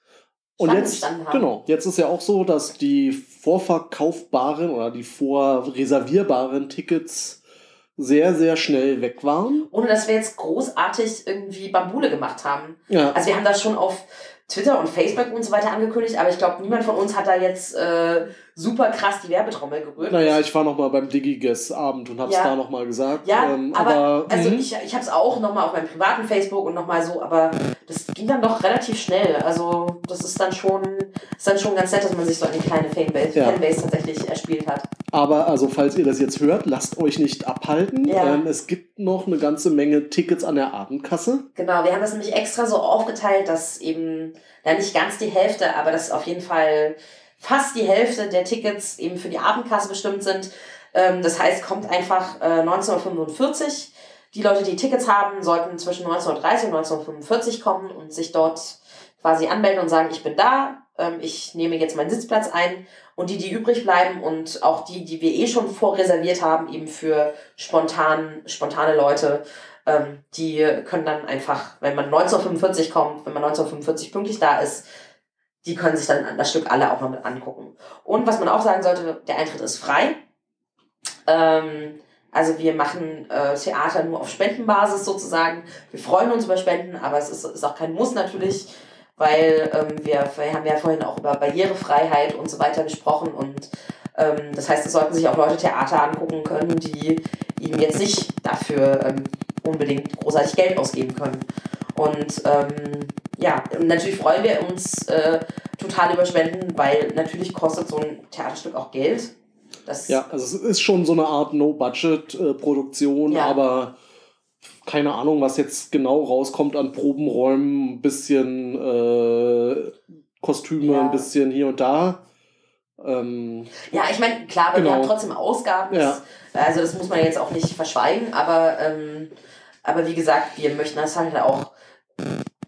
Und Schlangen jetzt, gestanden haben. genau, jetzt ist ja auch so, dass die vorverkaufbaren oder die vorreservierbaren Tickets sehr, sehr schnell weg waren. Ohne dass wir jetzt großartig irgendwie Bambule gemacht haben. Ja. Also wir haben das schon auf Twitter und Facebook und so weiter angekündigt, aber ich glaube, niemand von uns hat da jetzt äh, super krass die Werbetrommel gerührt. Naja, ich war noch mal beim DigiGuess-Abend und hab's Ja. da noch mal gesagt. Ja, ähm, aber, aber also mhm. ich, ich habe es auch nochmal auf meinem privaten Facebook und nochmal so, aber das ging dann doch relativ schnell. Also das ist dann schon, ist dann schon ganz nett, dass man sich so eine kleine Fanbase, Ja. Fanbase tatsächlich erspielt hat. Aber also, falls ihr das jetzt hört, lasst euch nicht abhalten. Ja. Ähm, es gibt noch eine ganze Menge Tickets an der Abendkasse. Genau, wir haben das nämlich extra so aufgeteilt, dass eben, ja nicht ganz die Hälfte, aber dass auf jeden Fall fast die Hälfte der Tickets eben für die Abendkasse bestimmt sind. Ähm, das heißt, kommt einfach äh, neunzehn Uhr fünfundvierzig. Die Leute, die Tickets haben, sollten zwischen neunzehn Uhr dreißig und neunzehn Uhr fünfundvierzig kommen und sich dort quasi anmelden und sagen, ich bin da, ähm, ich nehme jetzt meinen Sitzplatz ein. Und die, die übrig bleiben und auch die, die wir eh schon vorreserviert haben, eben für spontan, spontane Leute, ähm, die können dann einfach, wenn man neunzehn Uhr fünfundvierzig kommt, wenn man neunzehn Uhr fünfundvierzig pünktlich da ist, die können sich dann das Stück alle auch noch mit angucken. Und was man auch sagen sollte, der Eintritt ist frei. Ähm, also wir machen äh, Theater nur auf Spendenbasis sozusagen. Wir freuen uns über Spenden, aber es ist, ist auch kein Muss natürlich, weil ähm, wir, wir haben ja vorhin auch über Barrierefreiheit und so weiter gesprochen, und ähm, das heißt, es sollten sich auch Leute Theater angucken können, die eben jetzt nicht dafür ähm, unbedingt großartig Geld ausgeben können. Und ähm, ja, und natürlich freuen wir uns äh, total über Spenden, weil natürlich kostet so ein Theaterstück auch Geld. Das Ja, also es ist schon so eine Art No-Budget-Produktion, Ja. aber keine Ahnung, was jetzt genau rauskommt an Probenräumen, ein bisschen äh, Kostüme, Ja. ein bisschen hier und da. Ähm, Ja, ich meine, klar, aber Genau. wir haben trotzdem Ausgaben. Ja. Das, also das muss man jetzt auch nicht verschweigen, aber, ähm, aber wie gesagt, wir möchten das halt auch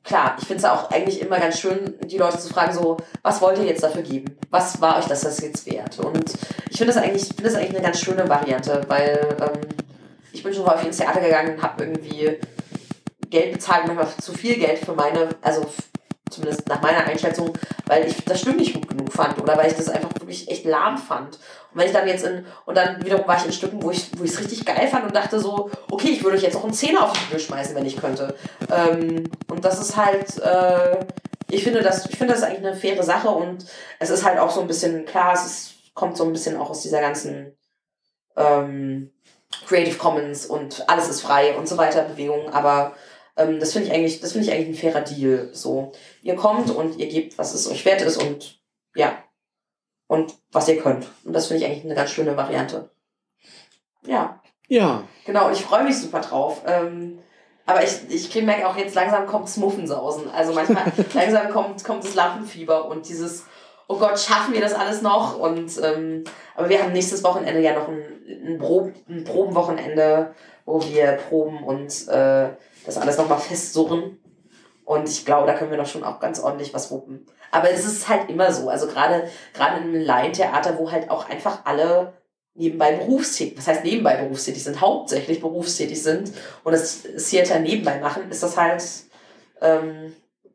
klar, ich finde es auch eigentlich immer ganz schön, die Leute zu fragen, so, was wollt ihr jetzt dafür geben? Was war euch das, das jetzt wert? Und ich finde das eigentlich, finde das eigentlich eine ganz schöne Variante, weil ähm, ich bin schon häufig ins Theater gegangen und habe irgendwie Geld bezahlt, manchmal zu viel Geld für meine, also zumindest nach meiner Einschätzung, weil ich das Stück nicht gut genug fand oder weil ich das einfach wirklich echt lahm fand. Und wenn ich dann jetzt in, und dann wiederum war ich in Stücken, wo ich wo ich es richtig geil fand und dachte so, okay, ich würde euch jetzt auch einen Zehner auf die Bühne schmeißen, wenn ich könnte. Ähm, und das ist halt, äh, ich finde das, ich finde das eigentlich eine faire Sache und es ist halt auch so ein bisschen, klar, es ist, kommt so ein bisschen auch aus dieser ganzen ähm, Creative Commons und alles ist frei und so weiter Bewegung, aber ähm, das finde ich eigentlich, das finde ich eigentlich ein fairer Deal. So, ihr kommt und ihr gebt, was es euch wert ist und ja, und was ihr könnt. Und das finde ich eigentlich eine ganz schöne Variante. Ja. Ja. Genau, und ich freue mich super drauf. Ähm, aber ich, ich kriege merke auch jetzt langsam kommt das Muffensausen. Also manchmal langsam kommt, kommt das Lampenfieber und dieses, oh Gott, schaffen wir das alles noch? Und ähm, aber wir haben nächstes Wochenende ja noch ein, ein, Prob, ein Probenwochenende, wo wir proben und äh, das alles nochmal festsurren. Und ich glaube, da können wir doch schon auch ganz ordentlich was wuppen. Aber es ist halt immer so. Also gerade gerade in einem Laientheater, wo halt auch einfach alle nebenbei berufstätig, was heißt nebenbei berufstätig sind, hauptsächlich berufstätig sind und das Theater nebenbei machen, ist das halt, ähm,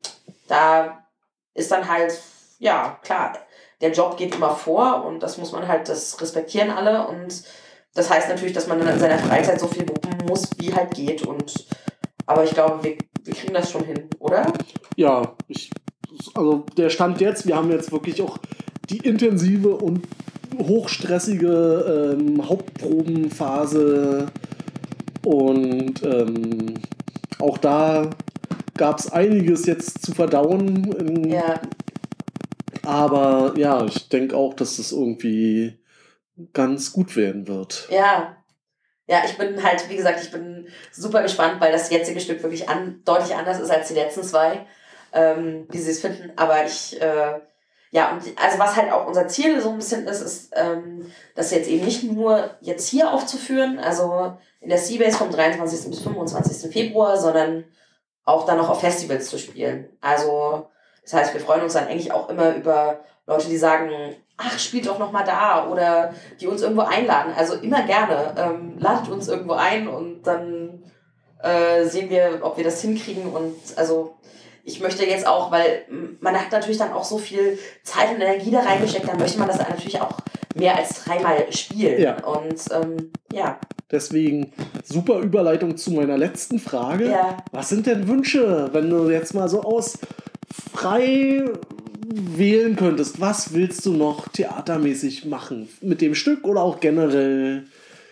da ist dann halt, ja, klar, der Job geht immer vor und das muss man halt, das respektieren alle und das heißt natürlich, dass man dann in seiner Freizeit so viel wuppen muss, wie halt geht und aber ich glaube, wir, wir kriegen das schon hin, oder? Ja, ich, also der Stand jetzt, wir haben jetzt wirklich auch die intensive und hochstressige ähm, Hauptprobenphase und ähm, auch da gab es einiges jetzt zu verdauen. In, Ja. Aber ja, ich denke auch, dass es irgendwie ganz gut werden wird. Ja. Ja, ich bin halt, wie gesagt, ich bin super gespannt, weil das jetzige Stück wirklich an, deutlich anders ist als die letzten zwei, ähm, wie sie es finden. Aber ich, äh, ja, und also was halt auch unser Ziel so ein bisschen ist, ist, ähm, das jetzt eben nicht nur jetzt hier aufzuführen, also in der Seabase vom dreiundzwanzigsten bis fünfundzwanzigsten Februar, sondern auch dann noch auf Festivals zu spielen. Also, das heißt, wir freuen uns dann eigentlich auch immer über Leute, die sagen, ach, spielt doch noch mal da oder die uns irgendwo einladen. Also immer gerne. Ähm, ladet uns irgendwo ein und dann äh, sehen wir, ob wir das hinkriegen. Und also ich möchte jetzt auch, weil man hat natürlich dann auch so viel Zeit und Energie da reingesteckt, dann möchte man das natürlich auch mehr als dreimal spielen. Ja. Und ähm, ja. Deswegen super Überleitung zu meiner letzten Frage. Ja. Was sind denn Wünsche, wenn du jetzt mal so aus frei wählen könntest? Was willst du noch theatermäßig machen? Mit dem Stück oder auch generell?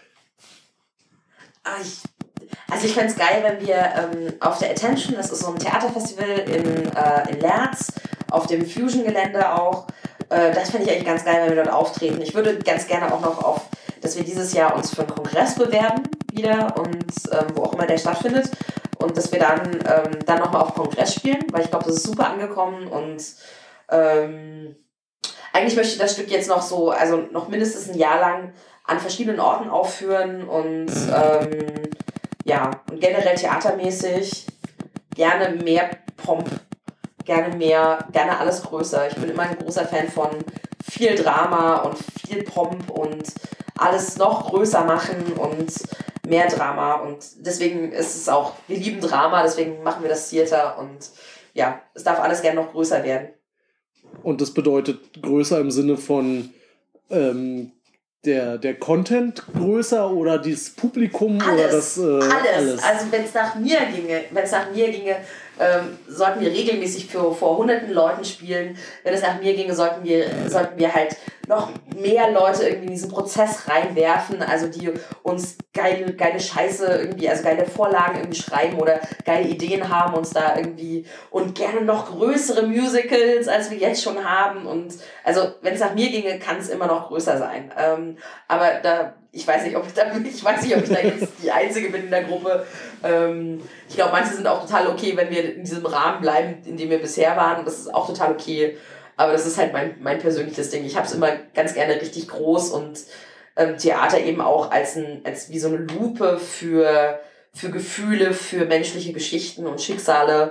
Ich, also ich fände es geil, wenn wir ähm, auf der Attention, das ist so ein Theaterfestival in, äh, in Lerz, auf dem Fusion-Gelände auch, äh, das fände ich eigentlich ganz geil, wenn wir dort auftreten. Ich würde ganz gerne auch noch auf, dass wir dieses Jahr uns für einen Kongress bewerben wieder und ähm, wo auch immer der stattfindet und dass wir dann, ähm, dann nochmal auf Kongress spielen, weil ich glaube, das ist super angekommen und ähm, eigentlich möchte ich das Stück jetzt noch so, also noch mindestens ein Jahr lang an verschiedenen Orten aufführen und ähm, ja, und generell theatermäßig gerne mehr Pomp, gerne mehr, gerne alles größer. Ich bin immer ein großer Fan von viel Drama und viel Pomp und alles noch größer machen und mehr Drama und deswegen ist es auch, wir lieben Drama, deswegen machen wir das Theater und ja, es darf alles gerne noch größer werden. Und das bedeutet größer im Sinne von ähm, der, der Content größer oder dieses Publikum alles, oder das äh, alles. alles? Also wenn es nach mir ginge, wenn es nach mir ginge, ähm, sollten wir regelmäßig für vor hunderten Leuten spielen. Wenn es nach mir ginge, sollten wir, sollten wir halt noch mehr Leute irgendwie in diesen Prozess reinwerfen, also die uns geile, geile Scheiße irgendwie, also geile Vorlagen irgendwie schreiben oder geile Ideen haben, uns da irgendwie und gerne noch größere Musicals, als wir jetzt schon haben und also wenn es nach mir ginge, kann es immer noch größer sein. Ähm, aber da, ich weiß nicht, ob ich da, ich weiß nicht, ob ich da jetzt die Einzige bin in der Gruppe. Ähm, ich glaube, manche sind auch total okay, wenn wir in diesem Rahmen bleiben, in dem wir bisher waren. Das ist auch total okay. Aber das ist halt mein, mein persönliches Ding. Ich habe es immer ganz gerne richtig groß und ähm, Theater eben auch als, ein, als wie so eine Lupe für, für Gefühle, für menschliche Geschichten und Schicksale.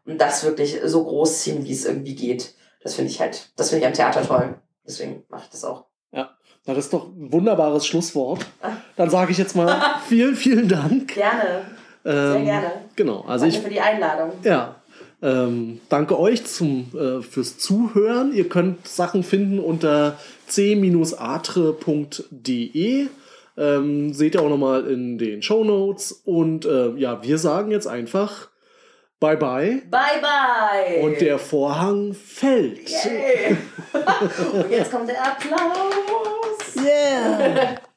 und das wirklich so groß ziehen, wie es irgendwie geht. Das finde ich halt, das finde ich am Theater toll. Deswegen mache ich das auch. Ja, das ist doch ein wunderbares Schlusswort. Dann sage ich jetzt mal vielen, vielen Dank. Gerne, sehr Ähm, gerne. Genau, also Danke ich, für die Einladung. ja, ähm, danke euch zum, äh, fürs Zuhören. Ihr könnt Sachen finden unter c atre punkt de. Ähm, seht ihr auch nochmal in den Shownotes. Und äh, ja, wir sagen jetzt einfach Bye bye. Bye bye. Und der Vorhang fällt. Yay. Und jetzt kommt der Applaus. Yeah!